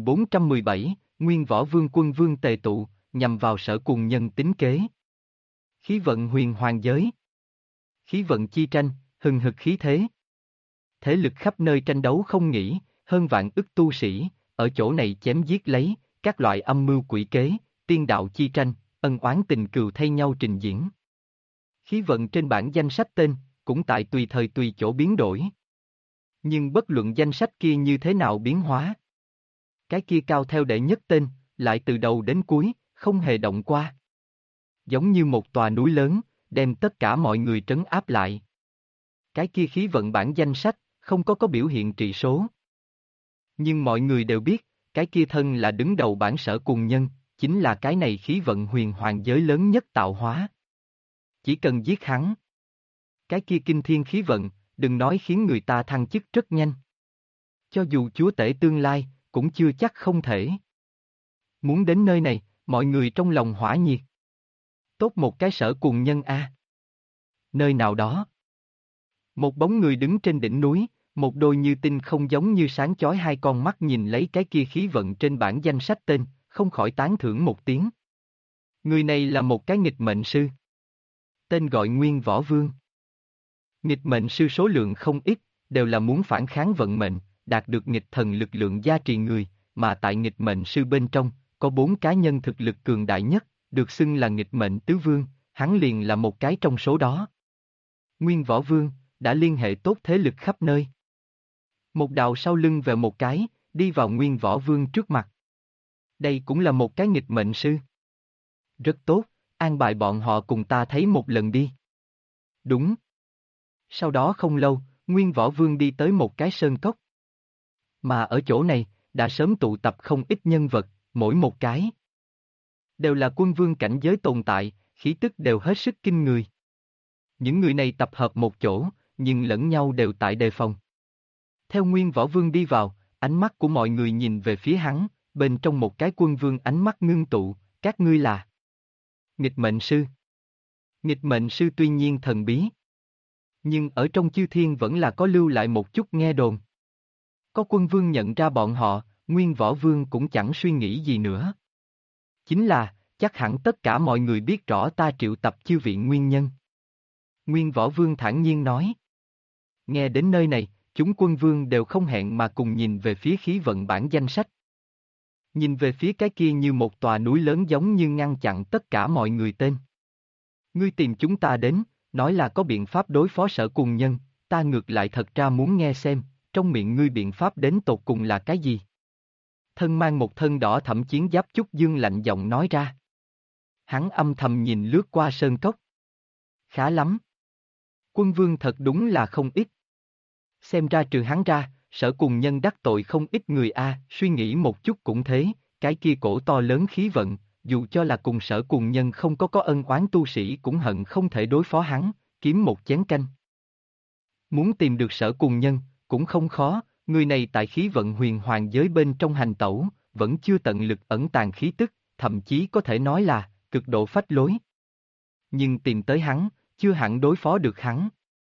2417, Nguyên Võ Vương quân vương tề tụ, nhằm vào Sở Cùng Nhân tính kế. Khí vận huyền hoàng giới. Khí vận chi tranh, hừng hực khí thế. Thế lực khắp nơi tranh đấu không nghỉ, hơn vạn ức tu sĩ, ở chỗ này chém giết lấy, các loại âm mưu quỷ kế, tiên đạo chi tranh, ân oán tình cừu thay nhau trình diễn. Khí vận trên bảng danh sách tên, cũng tại tùy thời tùy chỗ biến đổi. Nhưng bất luận danh sách kia như thế nào biến hóa. Cái kia cao theo đệ nhất tên, lại từ đầu đến cuối, không hề động qua. Giống như một tòa núi lớn, đem tất cả mọi người trấn áp lại. Cái kia khí vận bảng danh sách, không có biểu hiện trị số. Nhưng mọi người đều biết, cái kia thân là đứng đầu bảng Sở Cùng Nhân, chính là cái này khí vận huyền hoàng giới lớn nhất tạo hóa. Chỉ cần giết hắn. Cái kia kinh thiên khí vận, đừng nói khiến người ta thăng chức rất nhanh. Cho dù chúa tể tương lai, cũng chưa chắc không thể. Muốn đến nơi này, mọi người trong lòng hỏa nhiệt. Tốt một cái Sở Cùng Nhân a. Nơi nào đó. Một bóng người đứng trên đỉnh núi, một đôi như tinh không giống như sáng chói hai con mắt nhìn lấy cái kia khí vận trên bảng danh sách tên, không khỏi tán thưởng một tiếng. Người này là một cái nghịch mệnh sư. Tên gọi Nguyên Võ Vương. Nghịch mệnh sư số lượng không ít, đều là muốn phản kháng vận mệnh, đạt được nghịch thần lực lượng gia trì người, mà tại nghịch mệnh sư bên trong, có 4 cá nhân thực lực cường đại nhất, được xưng là nghịch mệnh tứ vương, hắn liền là một cái trong số đó. Nguyên Võ Vương, đã liên hệ tốt thế lực khắp nơi. Một đạo sau lưng về một cái, đi vào Nguyên Võ Vương trước mặt. Đây cũng là một cái nghịch mệnh sư. Rất tốt, an bài bọn họ cùng ta thấy một lần đi. Đúng. Sau đó không lâu, Nguyên Võ Vương đi tới một cái sơn cốc. Mà ở chỗ này, đã sớm tụ tập không ít nhân vật, mỗi một cái đều là quân vương cảnh giới tồn tại, khí tức đều hết sức kinh người. Những người này tập hợp một chỗ, nhưng lẫn nhau đều tại đề phòng. Theo Nguyên Võ Vương đi vào, ánh mắt của mọi người nhìn về phía hắn, bên trong một cái quân vương ánh mắt ngưng tụ, các ngươi là nghịch mệnh sư. Nghịch mệnh sư tuy nhiên thần bí, nhưng ở trong chư thiên vẫn là có lưu lại một chút nghe đồn. Có quân vương nhận ra bọn họ, Nguyên Võ Vương cũng chẳng suy nghĩ gì nữa. Chính là, chắc hẳn tất cả mọi người biết rõ ta triệu tập chư vị nguyên nhân. Nguyên Võ Vương thản nhiên nói. Nghe đến nơi này, chúng quân vương đều không hẹn mà cùng nhìn về phía khí vận bảng danh sách. Nhìn về phía cái kia như một tòa núi lớn giống như ngăn chặn tất cả mọi người tên. Ngươi tìm chúng ta đến, nói là có biện pháp đối phó Sở Cùng Nhân, ta ngược lại thật ra muốn nghe xem, trong miệng ngươi biện pháp đến tột cùng là cái gì? Thân mang một thân đỏ thẫm chiến giáp Trúc Dương lạnh giọng nói ra. Hắn âm thầm nhìn lướt qua sơn cốc. Khá lắm. Quân vương thật đúng là không ít. Xem ra trừ hắn ra, Sở Cùng Nhân đắc tội không ít người a. Suy nghĩ một chút cũng thế, cái kia cổ to lớn khí vận, dù cho là cùng Sở Cùng Nhân không có ân oán tu sĩ cũng hận không thể đối phó hắn, kiếm một chén canh. Muốn tìm được Sở Cùng Nhân, cũng không khó, người này tại khí vận huyền hoàng giới bên trong hành tẩu, vẫn chưa tận lực ẩn tàng khí tức, thậm chí có thể nói là, cực độ phách lối. Nhưng tìm tới hắn, chưa hẳn đối phó được hắn.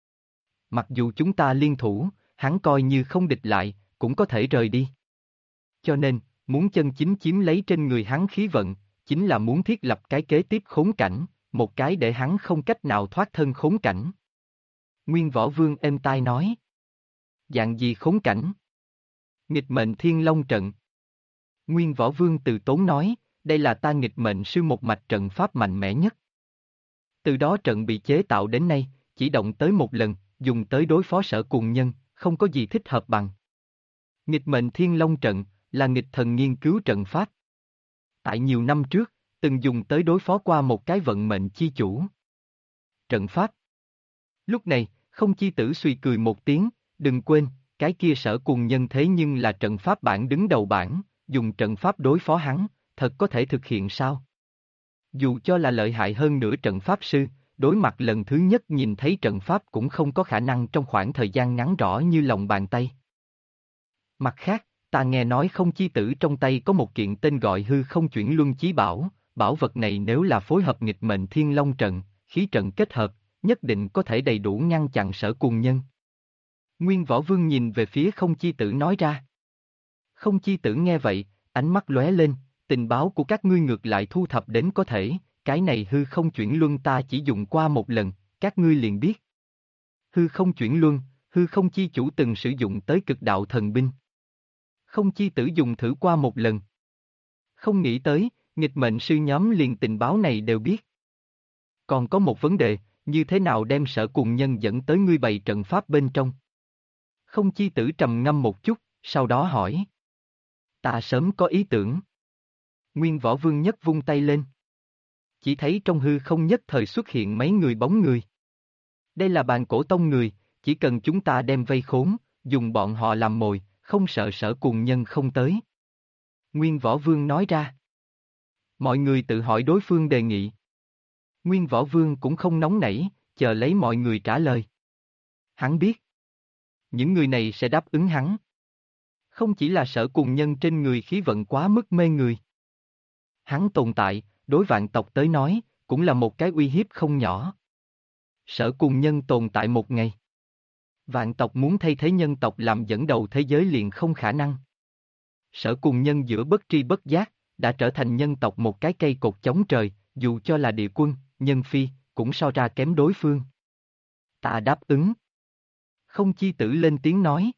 Mặc dù chúng ta liên thủ, hắn coi như không địch lại, cũng có thể rời đi. Cho nên, muốn chân chính chiếm lấy trên người hắn khí vận, chính là muốn thiết lập cái kế tiếp khốn cảnh, một cái để hắn không cách nào thoát thân khốn cảnh. Nguyên Võ Vương êm tai nói. Dạng gì khốn cảnh? Nghịch mệnh Thiên Long trận. Nguyên Võ Vương từ tốn nói, đây là ta nghịch mệnh sư một mạch trận pháp mạnh mẽ nhất. Từ đó trận bị chế tạo đến nay, chỉ động tới một lần, dùng tới đối phó Sở Cùng Nhân, không có gì thích hợp bằng. Nghịch mệnh Thiên Long trận, là nghịch thần nghiên cứu trận pháp. Tại nhiều năm trước, từng dùng tới đối phó qua một cái vận mệnh chi chủ. Trận pháp. Lúc này, không chi tử suy cười một tiếng, đừng quên, cái kia Sở Cùng Nhân thế nhưng là trận pháp bảng đứng đầu bảng, dùng trận pháp đối phó hắn, thật có thể thực hiện sao? Dù cho là lợi hại hơn nữa trận pháp sư, đối mặt lần thứ nhất nhìn thấy trận pháp cũng không có khả năng trong khoảng thời gian ngắn rõ như lòng bàn tay. Mặt khác, ta nghe nói không chi tử trong tay có một kiện tên gọi hư không chuyển luân chí bảo, bảo vật này nếu là phối hợp nghịch mệnh thiên long trận, khí trận kết hợp, nhất định có thể đầy đủ ngăn chặn Sở Cùng Nhân. Nguyên Võ Vương nhìn về phía không chi tử nói ra. Không chi tử nghe vậy, ánh mắt lóe lên, tình báo của các ngươi ngược lại thu thập đến có thể, cái này hư không chuyển luân ta chỉ dùng qua một lần, các ngươi liền biết. Hư không chuyển luân, hư không chi chủ từng sử dụng tới cực đạo thần binh. Không chi tử dùng thử qua một lần. Không nghĩ tới, nghịch mệnh sư nhóm liền tình báo này đều biết. Còn có một vấn đề, như thế nào đem Sở Cùng Nhân dẫn tới ngươi bày trận pháp bên trong? Không chi tử trầm ngâm một chút, sau đó hỏi. Ta sớm có ý tưởng. Nguyên Võ Vương nhất vung tay lên. Chỉ thấy trong hư không nhất thời xuất hiện mấy người bóng người. Đây là bàn cổ tông người, chỉ cần chúng ta đem vây khốn, dùng bọn họ làm mồi, không sợ Sở Cùng Nhân không tới. Nguyên Võ Vương nói ra. Mọi người tự hỏi đối phương đề nghị. Nguyên Võ Vương cũng không nóng nảy, chờ lấy mọi người trả lời. Hắn biết. Những người này sẽ đáp ứng hắn. Không chỉ là Sở Cùng Nhân trên người khí vận quá mức mê người. Hắn tồn tại, đối vạn tộc tới nói, cũng là một cái uy hiếp không nhỏ. Sở Cùng Nhân tồn tại một ngày. Vạn tộc muốn thay thế nhân tộc làm dẫn đầu thế giới liền không khả năng. Sở Cùng Nhân giữa bất tri bất giác, đã trở thành nhân tộc một cái cây cột chống trời, dù cho là địa quân, nhân phi, cũng so ra kém đối phương. Ta đáp ứng. Không chi tử lên tiếng nói.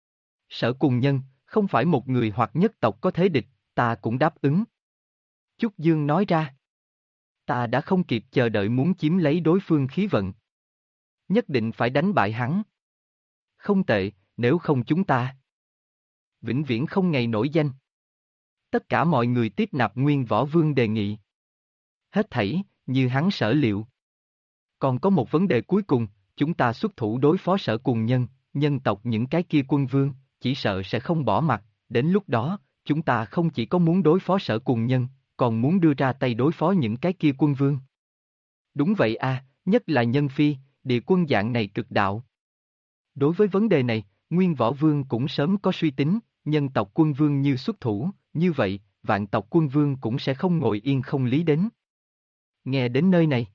Sở Cùng Nhân, không phải một người hoặc nhất tộc có thế địch, ta cũng đáp ứng. Chúc Dương nói ra. Ta đã không kịp chờ đợi muốn chiếm lấy đối phương khí vận. Nhất định phải đánh bại hắn. Không tệ, nếu không chúng ta vĩnh viễn không ngày nổi danh. Tất cả mọi người tiếp nạp Nguyên Võ Vương đề nghị. Hết thảy, như hắn sở liệu. Còn có một vấn đề cuối cùng, chúng ta xuất thủ đối phó Sở Cùng Nhân, nhân tộc những cái kia quân vương, chỉ sợ sẽ không bỏ mặt, đến lúc đó, chúng ta không chỉ có muốn đối phó Sở Cùng Nhân, còn muốn đưa ra tay đối phó những cái kia quân vương. Đúng vậy a, nhất là nhân phi, địa quân dạng này cực đạo. Đối với vấn đề này, Nguyên Võ Vương cũng sớm có suy tính, nhân tộc quân vương như xuất thủ, như vậy, vạn tộc quân vương cũng sẽ không ngồi yên không lý đến. Nghe đến nơi này,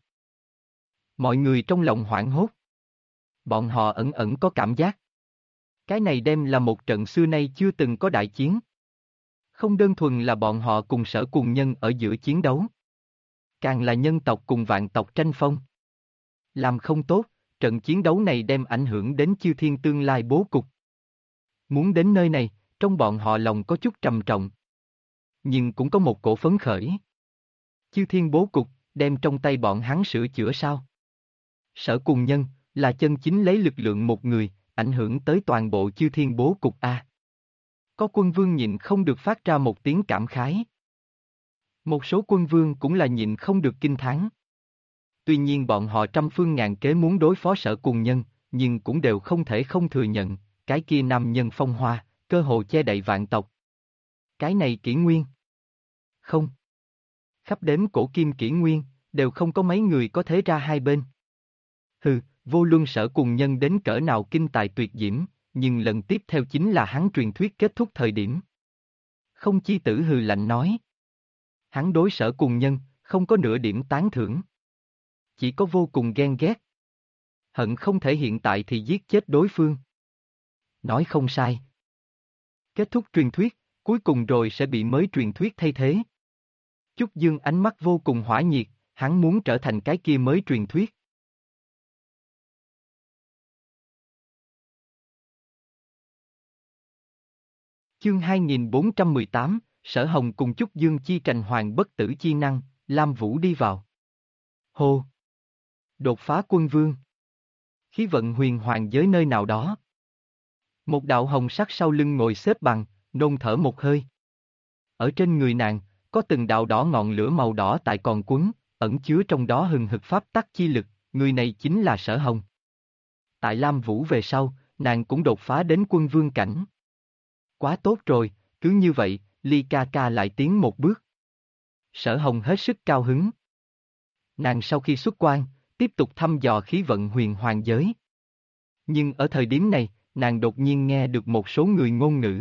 mọi người trong lòng hoảng hốt. Bọn họ ẩn ẩn có cảm giác. Cái này đem là một trận xưa nay chưa từng có đại chiến. Không đơn thuần là bọn họ cùng Sở Cùng Nhân ở giữa chiến đấu. Càng là nhân tộc cùng vạn tộc tranh phong. Làm không tốt, trận chiến đấu này đem ảnh hưởng đến chư thiên tương lai bố cục. Muốn đến nơi này, trong bọn họ lòng có chút trầm trọng. Nhưng cũng có một cổ phấn khởi. Chư thiên bố cục, đem trong tay bọn hắn sửa chữa sao? Sở Cùng Nhân, là chân chính lấy lực lượng một người, ảnh hưởng tới toàn bộ chư thiên bố cục A. Có quân vương nhịn không được phát ra một tiếng cảm khái. Một số quân vương cũng là nhịn không được kinh thán. Tuy nhiên bọn họ trăm phương ngàn kế muốn đối phó Sở Cùng Nhân, nhưng cũng đều không thể không thừa nhận, cái kia nam nhân phong hoa, cơ hồ che đậy vạn tộc. Cái này Kỷ Nguyên. Không. Khắp đếm cổ kim Kỷ Nguyên, đều không có mấy người có thể ra hai bên. Hừ, vô luân Sở Cùng Nhân đến cỡ nào kinh tài tuyệt diễm, nhưng lần tiếp theo chính là hắn truyền thuyết kết thúc thời điểm. Không chi tử hừ lạnh nói. Hắn đối Sở Cùng Nhân, không có nửa điểm tán thưởng. Chỉ có vô cùng ghen ghét. Hận không thể hiện tại thì giết chết đối phương. Nói không sai. Kết thúc truyền thuyết, cuối cùng rồi sẽ bị mới truyền thuyết thay thế. Chúc Dương ánh mắt vô cùng hỏa nhiệt, hắn muốn trở thành cái kia mới truyền thuyết. Chương 2418, Sở Hồng cùng Chúc Dương chi tranh hoàng bất tử chi năng, Lam Vũ đi vào. Hô! Đột phá quân vương. Khí vận huyền hoàng giới nơi nào đó. Một đạo hồng sắc sau lưng ngồi xếp bằng, nôn thở một hơi. Ở trên người nàng, có từng đạo đỏ ngọn lửa màu đỏ tại còn quấn, ẩn chứa trong đó hừng hực pháp tắc chi lực, người này chính là Sở Hồng. Tại Lam Vũ về sau, nàng cũng đột phá đến quân vương cảnh. Quá tốt rồi, cứ như vậy, Ly ca ca lại tiến một bước. Sở Hồng hết sức cao hứng. Nàng sau khi xuất quan, tiếp tục thăm dò khí vận huyền hoàng giới. Nhưng ở thời điểm này, nàng đột nhiên nghe được một số người ngôn ngữ.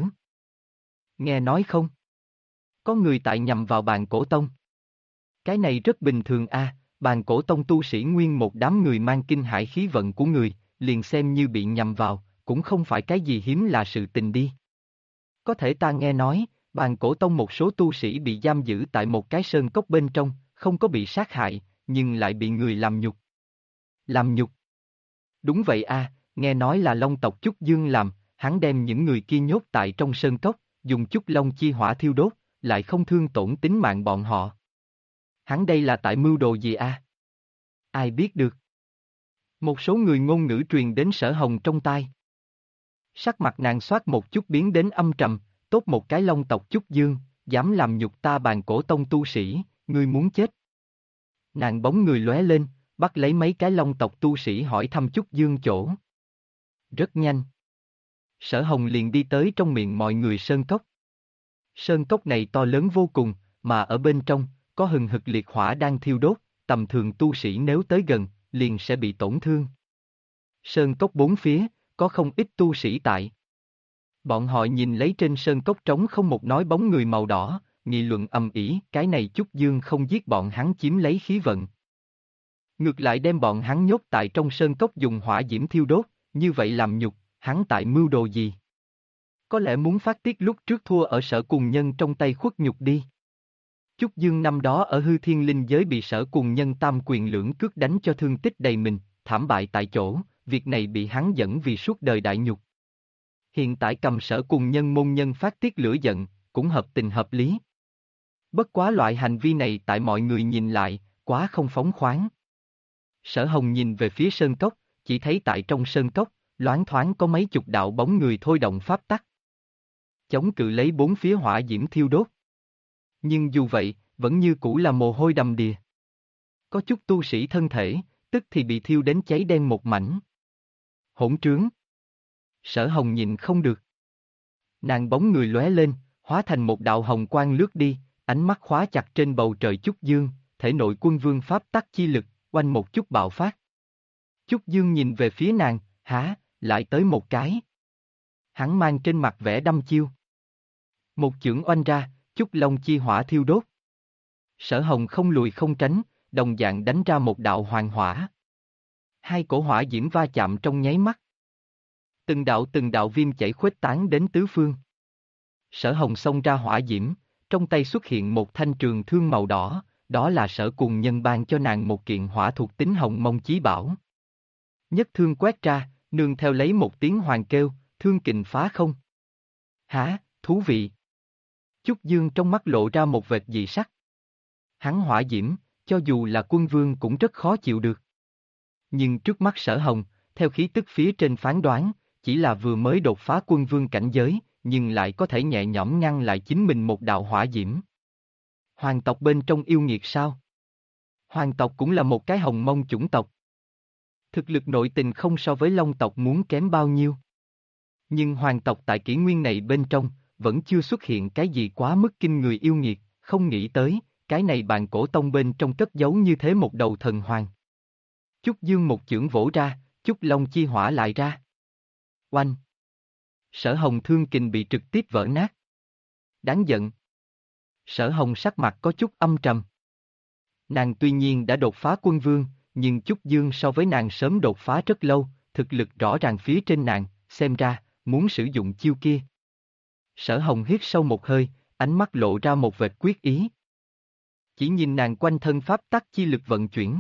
Nghe nói không? Có người tại nhằm vào bàn cổ tông. Cái này rất bình thường a, bàn cổ tông tu sĩ nguyên một đám người mang kinh hải khí vận của người, liền xem như bị nhằm vào, cũng không phải cái gì hiếm là sự tình đi. Có thể ta nghe nói, bàn cổ tông một số tu sĩ bị giam giữ tại một cái sơn cốc bên trong, không có bị sát hại, nhưng lại bị người làm nhục. Làm nhục? Đúng vậy a, nghe nói là Long tộc Chúc Dương làm, hắn đem những người kia nhốt tại trong sơn cốc, dùng Chúc Long chi hỏa thiêu đốt, lại không thương tổn tính mạng bọn họ. Hắn đây là tại mưu đồ gì a? Ai biết được? Một số người ngôn ngữ truyền đến Sở Hồng trong tai. Sắc mặt nàng xoát một chút biến đến âm trầm, tốt một cái Long tộc Chúc Dương, dám làm nhục ta bàn cổ tông tu sĩ, ngươi muốn chết. Nàng bóng người lóe lên, bắt lấy mấy cái Long tộc tu sĩ hỏi thăm Chúc Dương chỗ. Rất nhanh. Sở Hồng liền đi tới trong miệng mọi người sơn cốc. Sơn cốc này to lớn vô cùng, mà ở bên trong, có hừng hực liệt hỏa đang thiêu đốt, tầm thường tu sĩ nếu tới gần, liền sẽ bị tổn thương. Sơn cốc bốn phía, có không ít tu sĩ tại. Bọn họ nhìn lấy trên sơn cốc trống không một nói bóng người màu đỏ, nghị luận ầm ĩ, cái này Chúc Dương không giết bọn hắn chiếm lấy khí vận. Ngược lại đem bọn hắn nhốt tại trong sơn cốc dùng hỏa diễm thiêu đốt, như vậy làm nhục, hắn tại mưu đồ gì? Có lẽ muốn phát tiết lúc trước thua ở Sở Cùng Nhân trong tay khuất nhục đi. Chúc Dương năm đó ở hư thiên linh giới bị Sở Cùng Nhân tam quyền lưỡng cước đánh cho thương tích đầy mình, thảm bại tại chỗ, việc này bị hắn dẫn vì suốt đời đại nhục. Hiện tại cầm Sở Cùng Nhân môn nhân phát tiết lửa giận, cũng hợp tình hợp lý. Bất quá loại hành vi này tại mọi người nhìn lại, quá không phóng khoáng. Sở Hồng nhìn về phía sơn cốc, chỉ thấy tại trong sơn cốc, loáng thoáng có mấy chục đạo bóng người thôi động pháp tắc. Chống cự lấy bốn phía hỏa diễm thiêu đốt. Nhưng dù vậy, vẫn như cũ là mồ hôi đầm đìa. Có chút tu sĩ thân thể, tức thì bị thiêu đến cháy đen một mảnh. Hỗn trướng. Sở Hồng nhìn không được. Nàng bóng người lóe lên, hóa thành một đạo hồng quang lướt đi, ánh mắt khóa chặt trên bầu trời Chúc Dương, thể nội quân vương pháp tắc chi lực, oanh một chút bạo phát. Chúc Dương nhìn về phía nàng, há, lại tới một cái. Hắn mang trên mặt vẻ đăm chiêu. Một chưởng oanh ra, Chúc Long chi hỏa thiêu đốt. Sở Hồng không lùi không tránh, đồng dạng đánh ra một đạo hoàng hỏa. Hai cổ hỏa diễm va chạm trong nháy mắt. Từng đạo viêm chảy khuếch tán đến tứ phương. Sở Hồng xông ra hỏa diễm, trong tay xuất hiện một thanh trường thương màu đỏ, đó là Sở Cùng Nhân ban cho nàng một kiện hỏa thuộc tính hồng mông chí bảo. Nhất thương quét ra, nương theo lấy một tiếng hoàng kêu, thương kình phá không. Hả, thú vị. Chúc Dương trong mắt lộ ra một vệt dị sắc. Hắn hỏa diễm, cho dù là quân vương cũng rất khó chịu được. Nhưng trước mắt Sở Hồng, theo khí tức phía trên phán đoán, chỉ là vừa mới đột phá quân vương cảnh giới, nhưng lại có thể nhẹ nhõm ngăn lại chính mình một đạo hỏa diễm. Hoàng tộc bên trong yêu nghiệt sao? Hoàng tộc cũng là một cái hồng mông chủng tộc. Thực lực nội tình không so với Long tộc muốn kém bao nhiêu. Nhưng hoàng tộc tại kỷ nguyên này bên trong, vẫn chưa xuất hiện cái gì quá mức kinh người yêu nghiệt, không nghĩ tới, cái này bàn cổ tông bên trong cất giấu như thế một đầu thần hoàng. Chúc Dương một chưởng vỗ ra, Chúc Long chi hỏa lại ra. Oanh! Sở Hồng thương kình bị trực tiếp vỡ nát. Đáng giận. Sở Hồng sắc mặt có chút âm trầm. Nàng tuy nhiên đã đột phá quân vương, nhưng Chúc Dương so với nàng sớm đột phá rất lâu, thực lực rõ ràng phía trên nàng, xem ra, muốn sử dụng chiêu kia. Sở Hồng hít sâu một hơi, ánh mắt lộ ra một vệt quyết ý. Chỉ nhìn nàng quanh thân pháp tắc chi lực vận chuyển.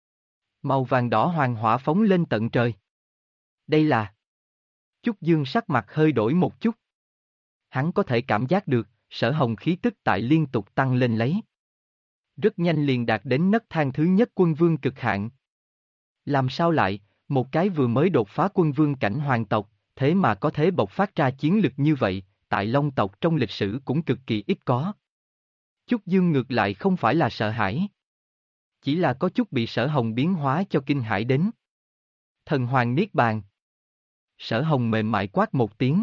Màu vàng đỏ hoàng hỏa phóng lên tận trời. Đây là... Chúc Dương sắc mặt hơi đổi một chút. Hắn có thể cảm giác được, Sở Hồng khí tức tại liên tục tăng lên lấy. Rất nhanh liền đạt đến nấc thang thứ nhất quân vương cực hạn. Làm sao lại, một cái vừa mới đột phá quân vương cảnh hoàng tộc, thế mà có thể bộc phát ra chiến lực như vậy, tại Long tộc trong lịch sử cũng cực kỳ ít có. Chúc Dương ngược lại không phải là sợ hãi. Chỉ là có chút bị Sở Hồng biến hóa cho kinh hãi đến. Thần Hoàng Niết Bàn. Sở Hồng mềm mại quát một tiếng.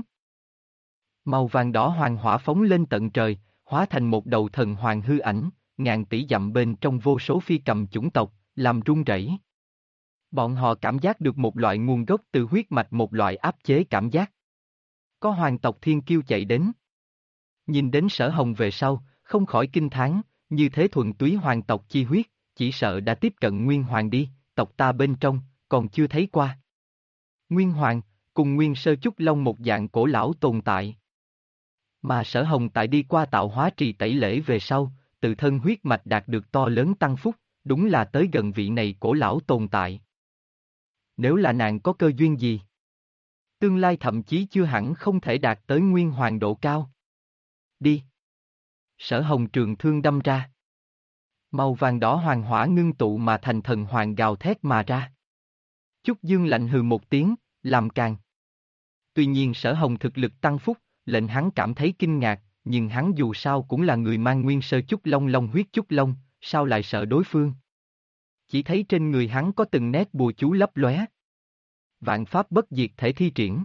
Màu vàng đỏ hoàng hỏa phóng lên tận trời, hóa thành một đầu thần hoàng hư ảnh, ngàn tỷ dặm bên trong vô số phi cầm chủng tộc, làm rung rẩy. Bọn họ cảm giác được một loại nguồn gốc từ huyết mạch, một loại áp chế cảm giác. Có hoàng tộc thiên kiêu chạy đến. Nhìn đến Sở Hồng về sau, không khỏi kinh thán, như thế thuần túy hoàng tộc chi huyết, chỉ sợ đã tiếp cận Nguyên Hoàng đi, tộc ta bên trong, còn chưa thấy qua. Nguyên Hoàng, cùng Nguyên Sơ Chúc Long một dạng cổ lão tồn tại. Mà Sở Hồng tại đi qua tạo hóa trì tẩy lễ về sau, tự thân huyết mạch đạt được to lớn tăng phúc, đúng là tới gần vị này cổ lão tồn tại. Nếu là nàng có cơ duyên gì? Tương lai thậm chí chưa hẳn không thể đạt tới Nguyên Hoàng độ cao. Đi. Sở Hồng trường thương đâm ra. Màu vàng đỏ hoàng hỏa ngưng tụ mà thành thần hoàng gào thét mà ra. Chúc Dương lạnh hừ một tiếng, làm càng. Tuy nhiên Sở Hồng thực lực tăng phúc, lệnh hắn cảm thấy kinh ngạc, nhưng hắn dù sao cũng là người mang nguyên sơ Chúc Long long huyết Chúc Long, sao lại sợ đối phương? Chỉ thấy trên người hắn có từng nét bùa chú lấp lóe. Vạn pháp bất diệt thể thi triển.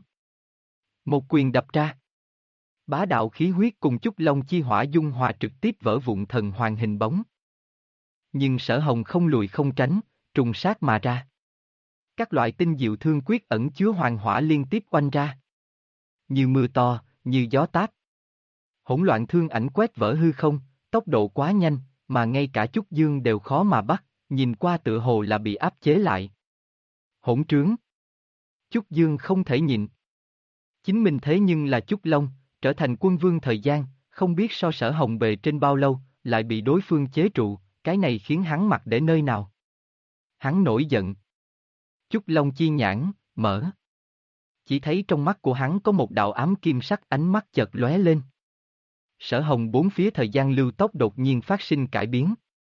Một quyền đập ra. Bá đạo khí huyết cùng Chúc Long chi hỏa dung hòa trực tiếp vỡ vụn thần hoàng hình bóng. Nhưng Sở Hồng không lùi không tránh, trùng sát mà ra. Các loại tinh diệu thương quyết ẩn chứa hoàng hỏa liên tiếp oanh ra. Như mưa to, như gió táp. Hỗn loạn thương ảnh quét vỡ hư không, tốc độ quá nhanh, mà ngay cả Chúc Dương đều khó mà bắt, nhìn qua tựa hồ là bị áp chế lại. Hỗn trướng. Chúc Dương không thể nhịn. Chính mình thế nhưng là Chúc Long, trở thành quân vương thời gian, không biết so Sở Hồng bề trên bao lâu, lại bị đối phương chế trụ, cái này khiến hắn mặc để nơi nào. Hắn nổi giận. Chúc Long chi nhãn, mở. Chỉ thấy trong mắt của hắn có một đạo ám kim sắc ánh mắt chợt lóe lên. Sở Hồng bốn phía thời gian lưu tốc đột nhiên phát sinh cải biến.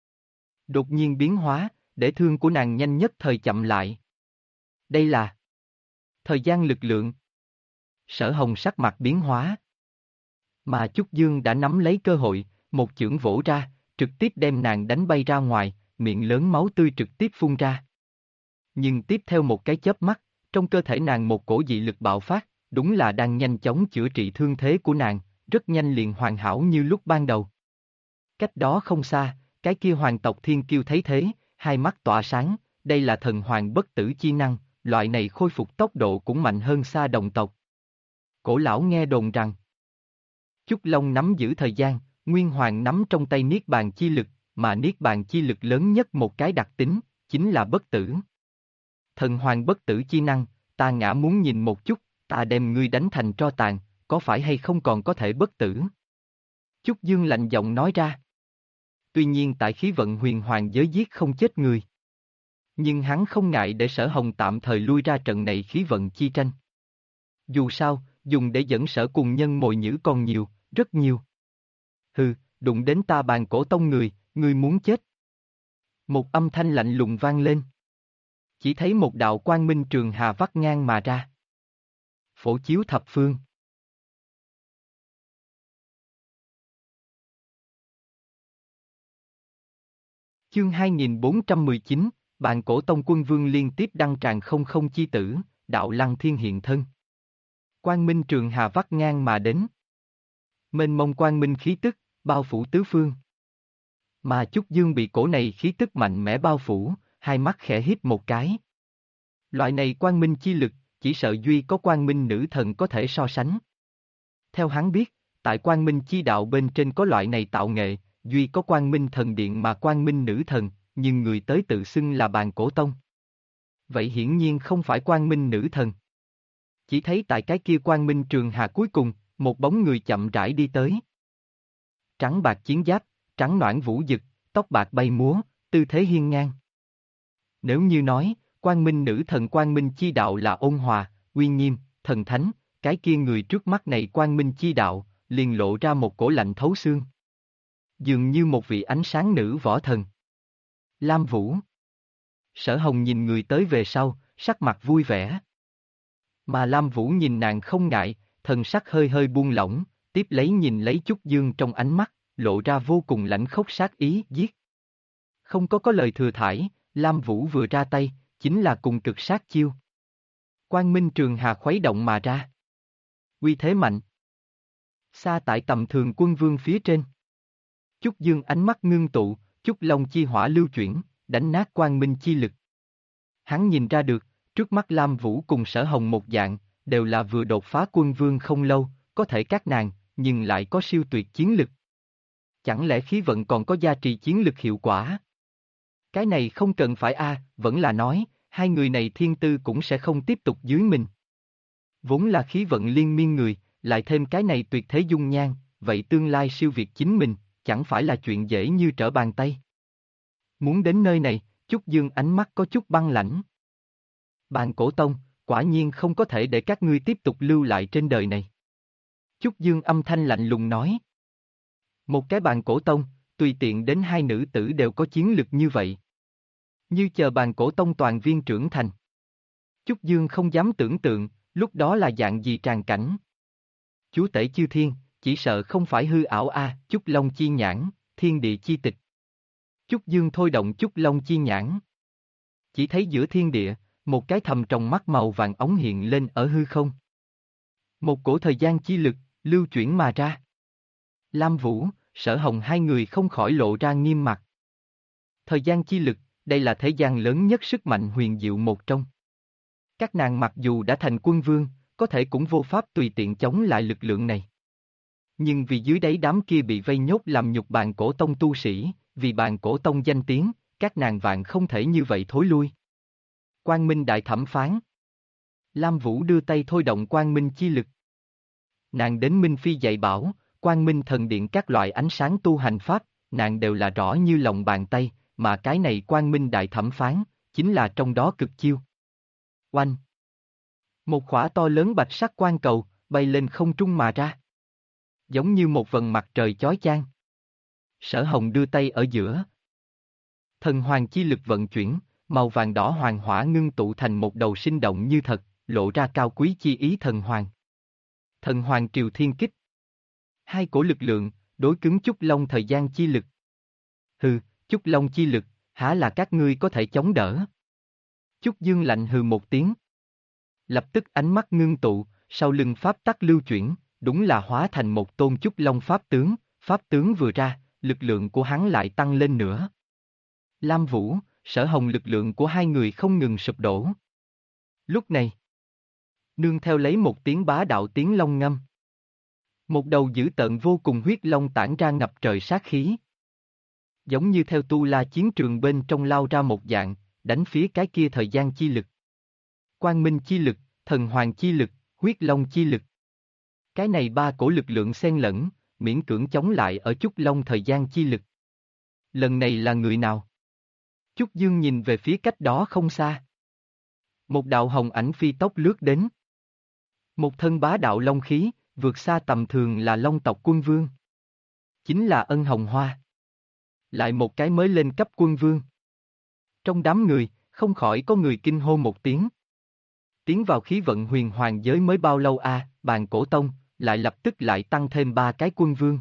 Đột nhiên biến hóa, để thương của nàng nhanh nhất thời chậm lại. Đây là thời gian lực lượng. Sở Hồng sắc mặt biến hóa. Mà Chúc Dương đã nắm lấy cơ hội, một chưởng vỗ ra, trực tiếp đem nàng đánh bay ra ngoài, miệng lớn máu tươi trực tiếp phun ra. Nhưng tiếp theo một cái chớp mắt, trong cơ thể nàng một cổ dị lực bạo phát, đúng là đang nhanh chóng chữa trị thương thế của nàng, rất nhanh liền hoàn hảo như lúc ban đầu. Cách đó không xa, cái kia hoàng tộc thiên kiêu thấy thế, hai mắt tỏa sáng, đây là thần hoàng bất tử chi năng, loại này khôi phục tốc độ cũng mạnh hơn xa đồng tộc. Cổ lão nghe đồn rằng, Chúc Long nắm giữ thời gian, Nguyên Hoàng nắm trong tay Niết Bàn chi lực, mà Niết Bàn chi lực lớn nhất một cái đặc tính, chính là bất tử. Thần Hoàng bất tử chi năng, ta ngã muốn nhìn một chút, ta đem ngươi đánh thành tro tàn, có phải hay không còn có thể bất tử? Chúc Dương lạnh giọng nói ra. Tuy nhiên tại khí vận huyền hoàng giới giết không chết người. Nhưng hắn không ngại để Sở Hồng tạm thời lui ra trận này khí vận chi tranh. Dù sao, dùng để dẫn Sở cùng nhân mồi nhữ còn nhiều, rất nhiều. Hừ, đụng đến ta bàn cổ tông người, ngươi muốn chết. Một âm thanh lạnh lùng vang lên. Chỉ thấy một đạo quang minh trường hà vắt ngang mà ra. Phổ chiếu thập phương. Chương 2419, bàn cổ tông quân vương liên tiếp đăng tràng không không chi tử, đạo lăng thiên hiện thân. Quang minh trường hà vắt ngang mà đến. Mênh mông quang minh khí tức, bao phủ tứ phương. Mà Chúc Dương bị cổ này khí tức mạnh mẽ bao phủ, hai mắt khẽ híp một cái. Loại này quang minh chi lực, chỉ sợ duy có quang minh nữ thần có thể so sánh. Theo hắn biết, tại quang minh chi đạo bên trên có loại này tạo nghệ, duy có quang minh thần điện mà quang minh nữ thần, nhưng người tới tự xưng là bàn cổ tông. Vậy hiển nhiên không phải quang minh nữ thần. Chỉ thấy tại cái kia quang minh trường hà cuối cùng, một bóng người chậm rãi đi tới. Trắng bạc chiến giáp, trắng noãn vũ dực, tóc bạc bay múa, tư thế hiên ngang. Nếu như nói, quang minh nữ thần quang minh chi đạo là ôn hòa, uy nghiêm, thần thánh, cái kia người trước mắt này quang minh chi đạo, liền lộ ra một cổ lạnh thấu xương. Dường như một vị ánh sáng nữ võ thần. Lam Vũ. Sở Hồng nhìn người tới về sau, sắc mặt vui vẻ. Mà Lam Vũ nhìn nàng không ngại, thần sắc hơi hơi buông lỏng, tiếp lấy nhìn lấy Chúc Dương trong ánh mắt, lộ ra vô cùng lãnh khốc sát ý, giết. Không có lời thừa thãi, Lam Vũ vừa ra tay, chính là cùng cực sát chiêu. Quang minh trường hà khuấy động mà ra. Uy thế mạnh. Xa tại tầm thường quân vương phía trên. Chúc Dương ánh mắt ngưng tụ, Chúc Long chi hỏa lưu chuyển, đánh nát quang minh chi lực. Hắn nhìn ra được, trước mắt Lam Vũ cùng Sở Hồng một dạng, đều là vừa đột phá quân vương không lâu, có thể các nàng, nhưng lại có siêu tuyệt chiến lực. Chẳng lẽ khí vận còn có gia trì chiến lực hiệu quả? Cái này không cần phải vẫn là nói, hai người này thiên tư cũng sẽ không tiếp tục dưới mình. Vốn là khí vận liên miên người, lại thêm cái này tuyệt thế dung nhan, vậy tương lai siêu việt chính mình, chẳng phải là chuyện dễ như trở bàn tay. Muốn đến nơi này, Chúc Dương ánh mắt có chút băng lãnh. Bàn cổ tông, quả nhiên không có thể để các ngươi tiếp tục lưu lại trên đời này. Chúc Dương âm thanh lạnh lùng nói. Một cái bàn cổ tông, tùy tiện đến hai nữ tử đều có chiến lực như vậy. Như chờ bàn cổ tông toàn viên trưởng thành. Chúc Dương không dám tưởng tượng, lúc đó là dạng gì tràn cảnh. Chúa tể chư thiên, chỉ sợ không phải hư ảo Chúc Long chi nhãn, thiên địa chi tịch. Chúc Dương thôi động Chúc Long chi nhãn. Chỉ thấy giữa thiên địa, một cái thầm trong mắt màu vàng ống hiện lên ở hư không. Một cổ thời gian chi lực, lưu chuyển mà ra. Lam Vũ, Sở Hồng hai người không khỏi lộ ra nghiêm mặt. Thời gian chi lực, đây là thế gian lớn nhất sức mạnh huyền diệu một trong. Các nàng mặc dù đã thành quân vương, có thể cũng vô pháp tùy tiện chống lại lực lượng này. Nhưng vì dưới đáy đám kia bị vây nhốt làm nhục bàn cổ tông tu sĩ, vì bàn cổ tông danh tiếng, các nàng vạn không thể như vậy thối lui. Quang Minh đại thẩm phán. Lam Vũ đưa tay thôi động Quang Minh chi lực. Nàng đến Minh Phi dạy bảo, Quang Minh thần điện các loại ánh sáng tu hành pháp, nàng đều là rõ như lòng bàn tay, mà cái này Quang Minh đại thẩm phán, chính là trong đó cực chiêu. Oanh! Một khỏa to lớn bạch sắc quang cầu, bay lên không trung mà ra. Giống như một vầng mặt trời chói chang. Sở Hồng đưa tay ở giữa. Thần hoàng chi lực vận chuyển, màu vàng đỏ hoàng hỏa ngưng tụ thành một đầu sinh động như thật, lộ ra cao quý chi ý thần hoàng. Thần hoàng triều thiên kích. Hai cổ lực lượng, đối cứng Chúc Long thời gian chi lực. Hừ, Chúc Long chi lực, há là các ngươi có thể chống đỡ. Chúc Dương lạnh hừ một tiếng. Lập tức ánh mắt ngưng tụ, sau lưng pháp tắc lưu chuyển, đúng là hóa thành một tôn Chúc Long pháp tướng vừa ra, lực lượng của hắn lại tăng lên nữa. Lam Vũ, Sở Hồng lực lượng của hai người không ngừng sụp đổ. Lúc này, nương theo lấy một tiếng bá đạo tiếng long ngâm. Một đầu dữ tợn vô cùng huyết long tản ra ngập trời sát khí. Giống như theo tu la chiến trường bên trong lao ra một dạng, đánh phía cái kia thời gian chi lực. Quang Minh chi lực, thần hoàng chi lực, huyết long chi lực. Cái này ba cổ lực lượng xen lẫn, miễn cưỡng chống lại ở Chúc Long thời gian chi lực. Lần này là người nào? Chúc Dương nhìn về phía cách đó không xa. Một đạo hồng ảnh phi tốc lướt đến. Một thân bá đạo long khí, vượt xa tầm thường là long tộc quân vương. Chính là Ân Hồng Hoa. Lại một cái mới lên cấp quân vương. Trong đám người, không khỏi có người kinh hô một tiếng. Tiến vào khí vận huyền hoàng giới mới bao lâu bàn cổ tông, lại lập tức lại tăng thêm 3 cái quân vương.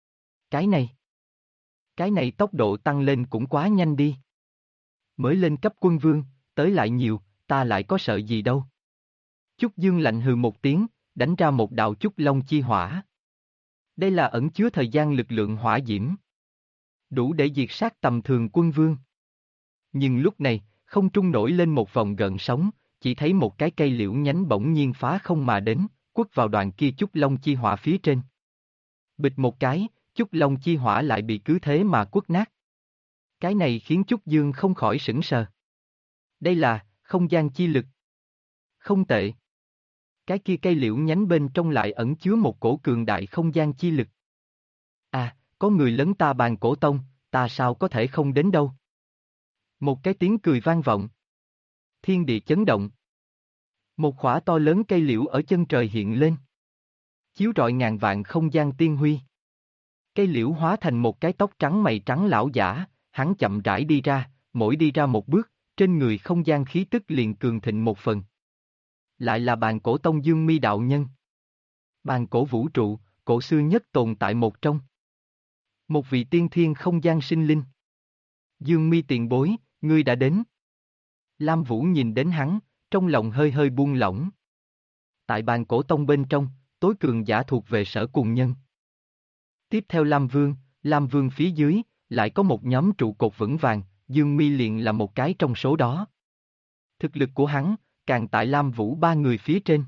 Cái này tốc độ tăng lên cũng quá nhanh đi. Mới lên cấp quân vương, tới lại nhiều, ta lại có sợ gì đâu. Chúc Dương lạnh hừ một tiếng, đánh ra một đạo Chúc Long chi hỏa. Đây là ẩn chứa thời gian lực lượng hỏa diễm. Đủ để diệt sát tầm thường quân vương. Nhưng lúc này, không trung nổi lên một vòng gợn sóng, chỉ thấy một cái cây liễu nhánh bỗng nhiên phá không mà đến, quất vào đoàn kia Chúc Long chi hỏa phía trên. Bịch một cái, Chúc Long chi hỏa lại bị cứ thế mà quất nát. Cái này khiến Chúc Dương không khỏi sững sờ. Đây là không gian chi lực. Không tệ. Cái kia cây liễu nhánh bên trong lại ẩn chứa một cổ cường đại không gian chi lực. Có người lấn ta bàn cổ tông, ta sao có thể không đến đâu. Một cái tiếng cười vang vọng. Thiên địa chấn động. Một khỏa to lớn cây liễu ở chân trời hiện lên. Chiếu rọi ngàn vạn không gian tiên huy. Cây liễu hóa thành một cái tóc trắng mày trắng lão giả, hắn chậm rãi đi ra, mỗi đi ra một bước, trên người không gian khí tức liền cường thịnh một phần. Lại là bàn cổ tông Dương Mi đạo nhân. Bàn cổ vũ trụ, cổ xưa nhất tồn tại một trong. Một vị tiên thiên không gian sinh linh. Dương Mi tiền bối, ngươi đã đến. Lam Vũ nhìn đến hắn, trong lòng hơi hơi buông lỏng. Tại bàn cổ tông bên trong, tối cường giả thuộc về Sở Cùng Nhân. Tiếp theo Lam Vương phía dưới, lại có một nhóm trụ cột vững vàng, Dương Mi liền là một cái trong số đó. Thực lực của hắn, càng tại Lam Vũ ba người phía trên.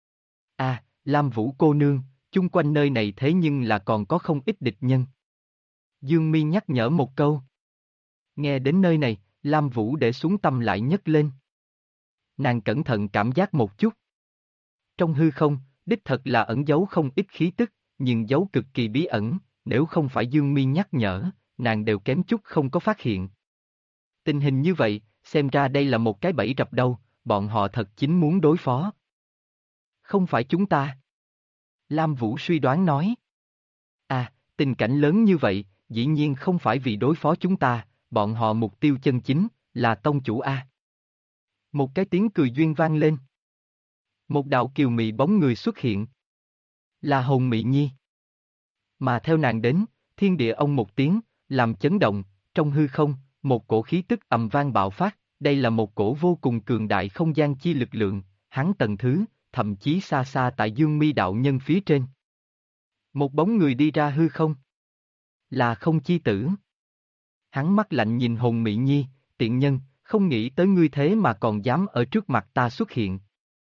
À, Lam Vũ cô nương, chung quanh nơi này thế nhưng là còn có không ít địch nhân. Dương Mi nhắc nhở một câu. Nghe đến nơi này, Lam Vũ để xuống tâm lại nhấc lên. Nàng cẩn thận cảm giác một chút. Trong hư không, đích thật là ẩn giấu không ít khí tức, nhưng giấu cực kỳ bí ẩn, nếu không phải Dương Mi nhắc nhở, nàng đều kém chút không có phát hiện. Tình hình như vậy, xem ra đây là một cái bẫy rập đâu, bọn họ thật chính muốn đối phó. Không phải chúng ta. Lam Vũ suy đoán nói. À, tình cảnh lớn như vậy, dĩ nhiên không phải vì đối phó chúng ta, bọn họ mục tiêu chân chính, là tông chủ A. Một cái tiếng cười duyên vang lên. Một đạo kiều mị bóng người xuất hiện. Là Hồng Mị Nhi. Mà theo nàng đến, thiên địa ông một tiếng, làm chấn động, trong hư không, một cổ khí tức ầm vang bạo phát, đây là một cổ vô cùng cường đại không gian chi lực lượng, hắn tầng thứ, thậm chí xa xa tại Dương Mi đạo nhân phía trên. Một bóng người đi ra hư không. Là Không Chi Tử. Hắn mắt lạnh nhìn Hồng Mị Nhi, tiện nhân, không nghĩ tới ngươi thế mà còn dám ở trước mặt ta xuất hiện.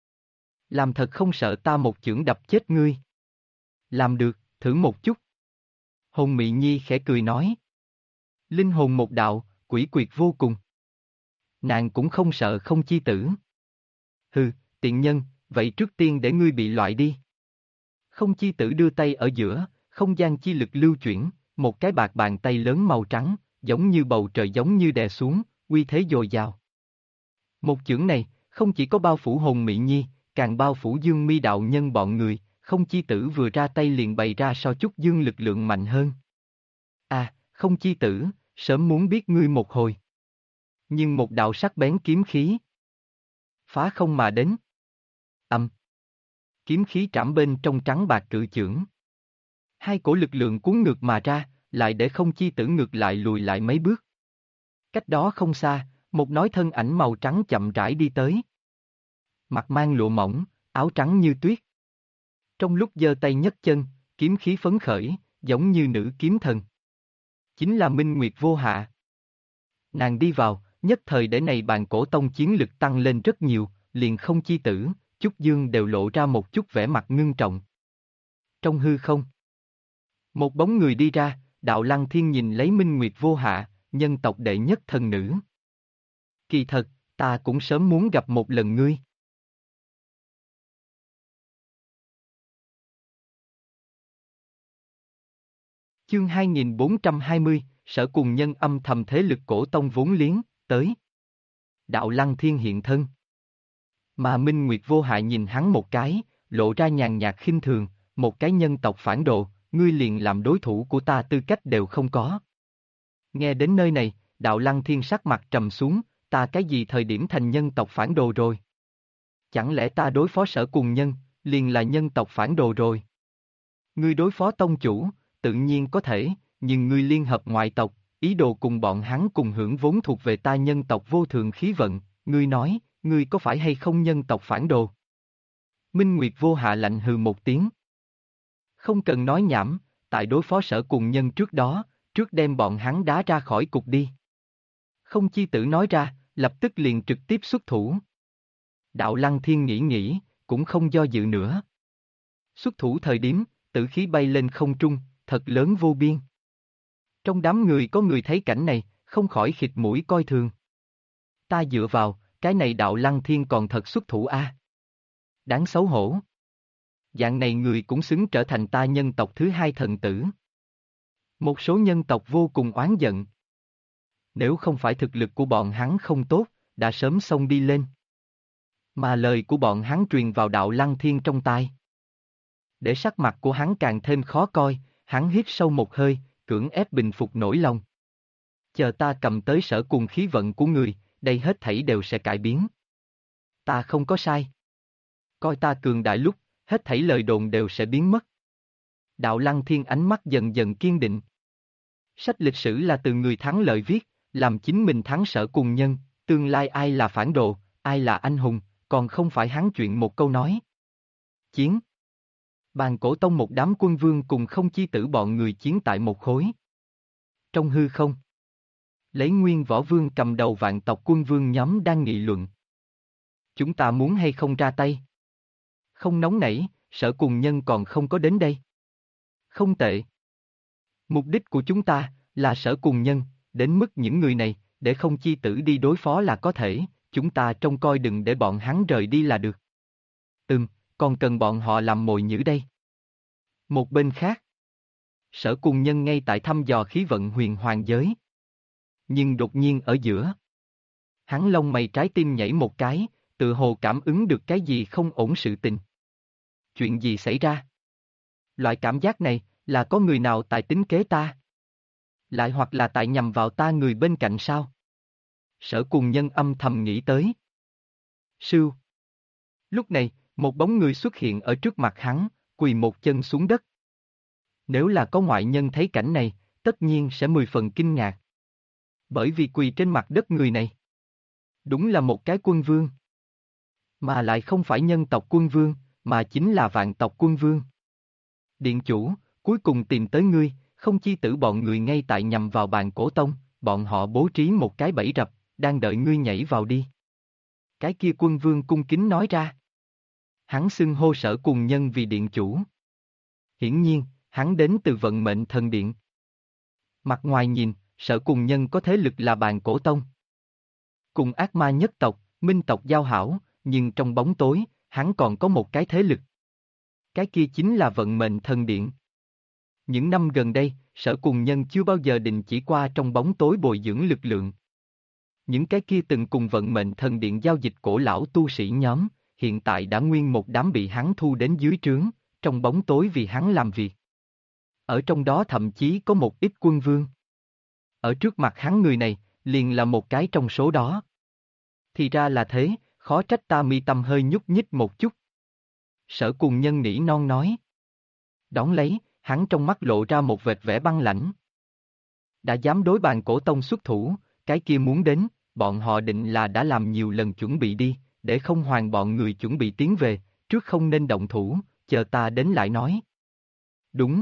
Làm thật không sợ ta một chưởng đập chết ngươi. Làm được, thử một chút. Hồng Mị Nhi khẽ cười nói. Linh hồn một đạo, quỷ quyệt vô cùng. Nàng cũng không sợ Không Chi Tử. Hừ, tiện nhân, vậy trước tiên để ngươi bị loại đi. Không Chi Tử đưa tay ở giữa, không gian chi lực lưu chuyển, một cái bạc bàn tay lớn màu trắng, giống như bầu trời giống như đè xuống, uy thế dồi dào. Một chưởng này, không chỉ có bao phủ Hồng Mị Nhi, càng bao phủ Dương Mi đạo nhân bọn người, Không Chi Tử vừa ra tay liền bày ra so chút dương lực lượng mạnh hơn. À, Không Chi Tử, sớm muốn biết ngươi một hồi. Nhưng một đạo sắc bén kiếm khí. Phá không mà đến. Kiếm khí trảm bên trong trắng bạc cự chưởng. Hai cổ lực lượng cuốn ngược mà ra, lại để Không Chi Tử ngược lại lùi lại mấy bước. Cách đó không xa, một nói thân ảnh màu trắng chậm rãi đi tới. Mặt mang lụa mỏng, áo trắng như tuyết. Trong lúc giơ tay nhấc chân, kiếm khí phấn khởi, giống như nữ kiếm thần. Chính là Minh Nguyệt Vô Hạ. Nàng đi vào, nhất thời để này bàn cổ tông chiến lực tăng lên rất nhiều, liền Không Chi Tử, Chúc Dương đều lộ ra một chút vẻ mặt ngưng trọng. Trong hư không, một bóng người đi ra, Đạo Lăng Thiên nhìn lấy Minh Nguyệt Vô Hạ, nhân tộc đệ nhất thần nữ. Kỳ thật, ta cũng sớm muốn gặp một lần ngươi. Chương 2420, Sở Cùng Nhân âm thầm thế lực cổ tông vốn liếng, tới. Đạo Lăng Thiên hiện thân. Mà Minh Nguyệt Vô Hại nhìn hắn một cái, lộ ra nhàn nhạt khinh thường, một cái nhân tộc phản đồ, ngươi liền làm đối thủ của ta tư cách đều không có. Nghe đến nơi này, Đạo Lăng Thiên sắc mặt trầm xuống, ta cái gì thời điểm thành nhân tộc phản đồ rồi? Chẳng lẽ ta đối phó Sở Cùng Nhân, liền là nhân tộc phản đồ rồi? Ngươi đối phó tông chủ, tự nhiên có thể, nhưng ngươi liên hợp ngoại tộc, ý đồ cùng bọn hắn cùng hưởng vốn thuộc về ta nhân tộc vô thượng khí vận, ngươi nói, ngươi có phải hay không nhân tộc phản đồ? Minh Nguyệt Vô Hạ lạnh hừ một tiếng. Không cần nói nhảm, tại đối phó Sở Cùng Nhân trước đó, trước đem bọn hắn đá ra khỏi cục đi. Không Chi Tử nói ra, lập tức liền trực tiếp xuất thủ. Đạo Lăng Thiên nghĩ, cũng không do dự nữa. Xuất thủ thời điểm, tử khí bay lên không trung, thật lớn vô biên. Trong đám người có người thấy cảnh này, không khỏi khịt mũi coi thường. Ta dựa vào, cái này Đạo Lăng Thiên còn thật xuất thủ a. Đáng xấu hổ. Dạng này người cũng xứng trở thành ta nhân tộc thứ hai thần tử. Một số nhân tộc vô cùng oán giận. Nếu không phải thực lực của bọn hắn không tốt, đã sớm xông đi lên. Mà lời của bọn hắn truyền vào Đạo Lăng Thiên trong tai. Để sắc mặt của hắn càng thêm khó coi, hắn hít sâu một hơi, cưỡng ép bình phục nỗi lòng. Chờ ta cầm tới Sở Cùng khí vận của người, đây hết thảy đều sẽ cải biến. Ta không có sai. Coi ta cường đại lúc, hết thảy lời đồn đều sẽ biến mất. Đạo Lăng Thiên ánh mắt dần dần kiên định. Sách lịch sử là từ người thắng lợi viết, làm chính mình thắng Sở Cùng Nhân, tương lai ai là phản đồ, ai là anh hùng, còn không phải hắn chuyện một câu nói. Chiến. Bàn cổ tông một đám quân vương cùng Không Chi Tử bọn người chiến tại một khối. Trong hư không, lấy Nguyên Võ Vương cầm đầu vạn tộc quân vương nhóm đang nghị luận. Chúng ta muốn hay không ra tay? Không nóng nảy, Sở Cùng Nhân còn không có đến đây. Không tệ. Mục đích của chúng ta là Sở Cùng Nhân, đến mức những người này, để không chi tử đi đối phó là có thể, chúng ta trông coi đừng để bọn hắn rời đi là được. Còn cần bọn họ làm mồi nhử đây. Một bên khác, Sở Cùng Nhân ngay tại thăm dò khí vận huyền hoàng giới. Nhưng đột nhiên ở giữa, hắn lông mày trái tim nhảy một cái, tự hồ cảm ứng được cái gì không ổn sự tình. Chuyện gì xảy ra? Loại cảm giác này, là có người nào tại tính kế ta? Lại hoặc là tại nhằm vào ta người bên cạnh sao? Sở Cùng Nhân âm thầm nghĩ tới. Sưu. Lúc này, một bóng người xuất hiện ở trước mặt hắn, quỳ một chân xuống đất. Nếu là có ngoại nhân thấy cảnh này, tất nhiên sẽ 10 phần kinh ngạc. Bởi vì quỳ trên mặt đất người này, đúng là một cái quân vương. Mà lại không phải nhân tộc quân vương, mà chính là vạn tộc quân vương. Điện chủ, cuối cùng tìm tới ngươi, không chi tử bọn người ngay tại nhằm vào bàn cổ tông, bọn họ bố trí một cái bẫy rập, đang đợi ngươi nhảy vào đi. Cái kia quân vương cung kính nói ra. Hắn xưng hô Sở Cùng Nhân vì điện chủ. Hiển nhiên, hắn đến từ vận mệnh thần điện. Mặt ngoài nhìn, Sở Cùng Nhân có thế lực là bàn cổ tông. Cùng ác ma nhất tộc, minh tộc giao hảo, nhưng trong bóng tối, hắn còn có một cái thế lực. Cái kia chính là vận mệnh thần điện. Những năm gần đây, Sở Cùng Nhân chưa bao giờ đình chỉ qua trong bóng tối bồi dưỡng lực lượng. Những cái kia từng cùng vận mệnh thần điện giao dịch cổ lão tu sĩ nhóm, hiện tại đã nguyên một đám bị hắn thu đến dưới trướng, trong bóng tối vì hắn làm việc. Ở trong đó thậm chí có một ít quân vương. Ở trước mặt hắn người này, liền là một cái trong số đó. Thì ra là thế, khó trách ta mi tâm hơi nhúc nhích một chút. Sở Cùng Nhân nỉ non nói. Đón lấy, hắn trong mắt lộ ra một vệt vẻ băng lãnh. Đã dám đối bàn cổ tông xuất thủ, cái kia muốn đến, bọn họ định là đã làm nhiều lần chuẩn bị đi, để không hoàn bọn người chuẩn bị tiến về, trước không nên động thủ, chờ ta đến lại nói. Đúng.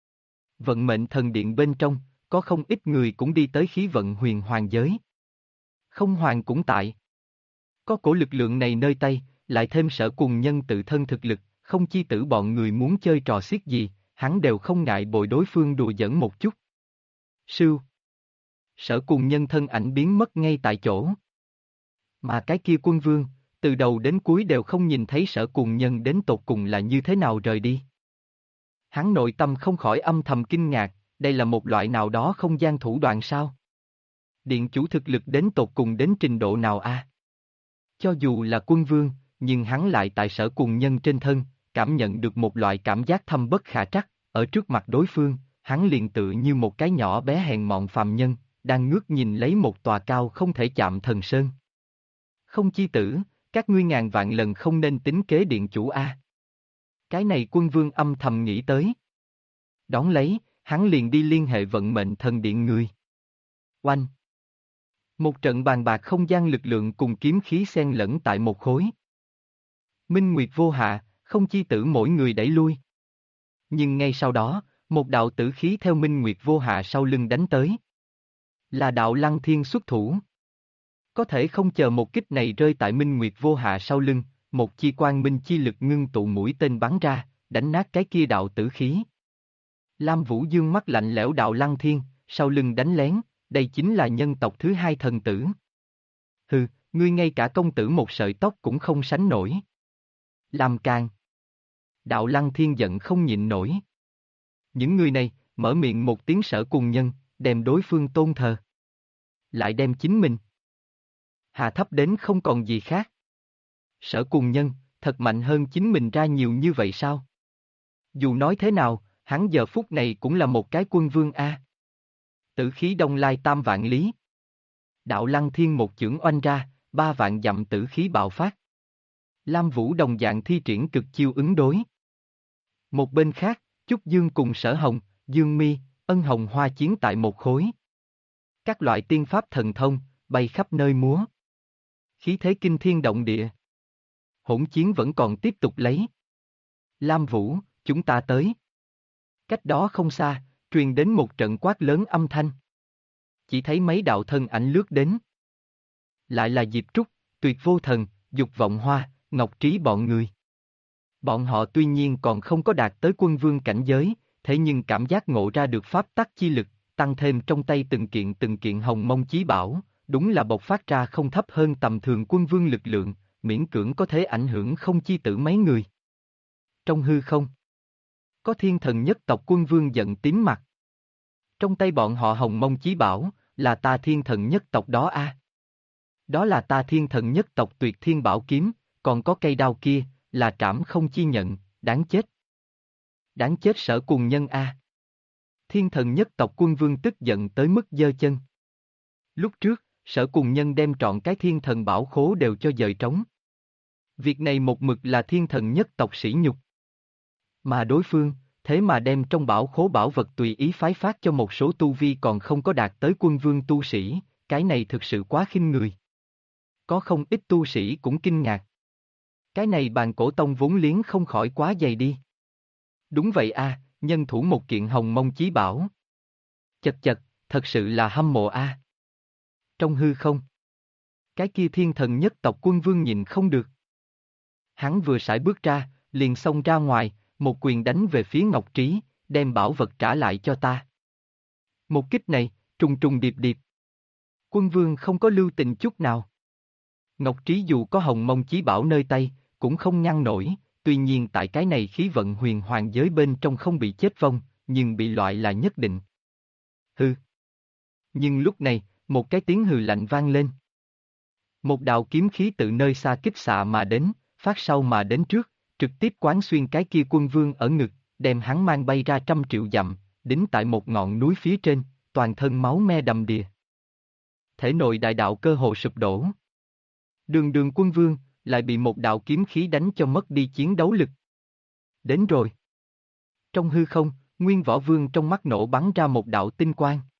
Vận mệnh thần điện bên trong, có không ít người cũng đi tới khí vận huyền hoàng giới. Không hoàng cũng tại. Có cổ lực lượng này nơi tay, lại thêm Sở Cùng Nhân tự thân thực lực, không chi tử bọn người muốn chơi trò xiết gì, hắn đều không ngại bồi đối phương đùa giỡn một chút. Sưu. Sở Cùng Nhân thân ảnh biến mất ngay tại chỗ. Mà cái kia quân vương, từ đầu đến cuối đều không nhìn thấy Sở Cùng Nhân đến tột cùng là như thế nào rời đi. Hắn nội tâm không khỏi âm thầm kinh ngạc, đây là một loại nào đó không gian thủ đoạn sao? Điện chủ thực lực đến tột cùng đến trình độ nào a? Cho dù là quân vương, nhưng hắn lại tại Sở Cùng Nhân trên thân, cảm nhận được một loại cảm giác thâm bất khả trắc, ở trước mặt đối phương, hắn liền tự như một cái nhỏ bé hèn mọn phàm nhân, đang ngước nhìn lấy một tòa cao không thể chạm thần sơn. Không chi tử, các ngươi ngàn vạn lần không nên tính kế điện chủ a. Cái này quân vương âm thầm nghĩ tới. Đón lấy, hắn liền đi liên hệ vận mệnh thần điện người. Oanh! Một trận bàn bạc không gian lực lượng cùng kiếm khí xen lẫn tại một khối. Minh Nguyệt vô hạ, không chi tử mỗi người đẩy lui. Nhưng ngay sau đó, một đạo tử khí theo Minh Nguyệt vô hạ sau lưng đánh tới. Là đạo Lăng Thiên xuất thủ. Có thể không chờ một kích này rơi tại Minh Nguyệt vô hạ sau lưng, một chi quang minh chi lực ngưng tụ mũi tên bắn ra, đánh nát cái kia đạo tử khí. Lam Vũ dương mắt lạnh lẽo đạo Lăng Thiên, sau lưng đánh lén, đây chính là nhân tộc thứ hai thần tử. Hừ, ngươi ngay cả công tử một sợi tóc cũng không sánh nổi. Làm càn. Đạo Lăng Thiên giận không nhịn nổi. Những người này, mở miệng một tiếng Sở Cùng Nhân, đem đối phương tôn thờ. Lại đem chính mình hạ thấp đến không còn gì khác. Sở Cùng Nhân, thật mạnh hơn chính mình ra nhiều như vậy sao? Dù nói thế nào, hắn giờ phút này cũng là một cái quân vương a. Tử khí đông lai tam vạn lý. Đạo Lăng Thiên một chưởng oanh ra, 3 vạn dặm tử khí bạo phát. Lam Vũ đồng dạng thi triển cực chiêu ứng đối. Một bên khác, Trúc Dương cùng Sở Hồng, Dương Mi, Ân Hồng Hoa chiến tại một khối. Các loại tiên pháp thần thông, bay khắp nơi múa. Khí thế kinh thiên động địa. Hỗn chiến vẫn còn tiếp tục lấy. Lam Vũ, chúng ta tới. Cách đó không xa, truyền đến một trận quát lớn âm thanh. Chỉ thấy mấy đạo thân ảnh lướt đến. Lại là Diệp Trúc, Tuyệt Vô Thần, Dục Vọng Hoa, Ngọc Trí bọn người. Bọn họ tuy nhiên còn không có đạt tới quân vương cảnh giới, thế nhưng cảm giác ngộ ra được pháp tắc chi lực, tăng thêm trong tay từng kiện hồng mông chí bảo, đúng là bộc phát ra không thấp hơn tầm thường quân vương lực lượng, miễn cưỡng có thể ảnh hưởng không chi tử mấy người. Trong hư không, có thiên thần nhất tộc quân vương giận tím mặt. Trong tay bọn họ hồng mông chí bảo, là ta thiên thần nhất tộc đó a. Đó là ta thiên thần nhất tộc tuyệt thiên bảo kiếm, còn có cây đao kia, là trảm không chi nhận, đáng chết. Đáng chết Sở Cùng Nhân a. Thiên thần nhất tộc quân vương tức giận tới mức giơ chân. Lúc trước, Sở Cùng Nhân đem trọn cái thiên thần bảo khố đều cho dời trống. Việc này một mực là thiên thần nhất tộc sỉ nhục. Mà đối phương, thế mà đem trong bảo khố bảo vật tùy ý phái phát cho một số tu vi còn không có đạt tới quân vương tu sĩ, cái này thực sự quá khinh người. Có không ít tu sĩ cũng kinh ngạc. Cái này bàn cổ tông vốn liếng không khỏi quá dày đi. Đúng vậy a, nhân thủ một kiện hồng mông chí bảo. Chật chật, thật sự là hâm mộ a. Trong hư không, cái kia thiên thần nhất tộc quân vương nhìn không được. Hắn vừa sải bước ra, liền xông ra ngoài, một quyền đánh về phía Ngọc Trí, đem bảo vật trả lại cho ta. Một kích này, trùng trùng điệp điệp. Quân vương không có lưu tình chút nào. Ngọc Trí dù có hồng mông chí bảo nơi tay, cũng không ngăn nổi, tuy nhiên tại cái này khí vận huyền hoàng giới bên trong không bị chết vong, nhưng bị loại là nhất định. Hừ. Nhưng lúc này, một cái tiếng hừ lạnh vang lên. Một đạo kiếm khí từ nơi xa kích xạ mà đến, phát sau mà đến trước, trực tiếp quán xuyên cái kia quân vương ở ngực, đem hắn mang bay ra 100 triệu dặm, đính tại một ngọn núi phía trên, toàn thân máu me đầm đìa. Thể nội đại đạo cơ hồ sụp đổ. Đường đường quân vương, lại bị một đạo kiếm khí đánh cho mất đi chiến đấu lực. Đến rồi. Trong hư không, Nguyên Võ Vương trong mắt nổ bắn ra một đạo tinh quang.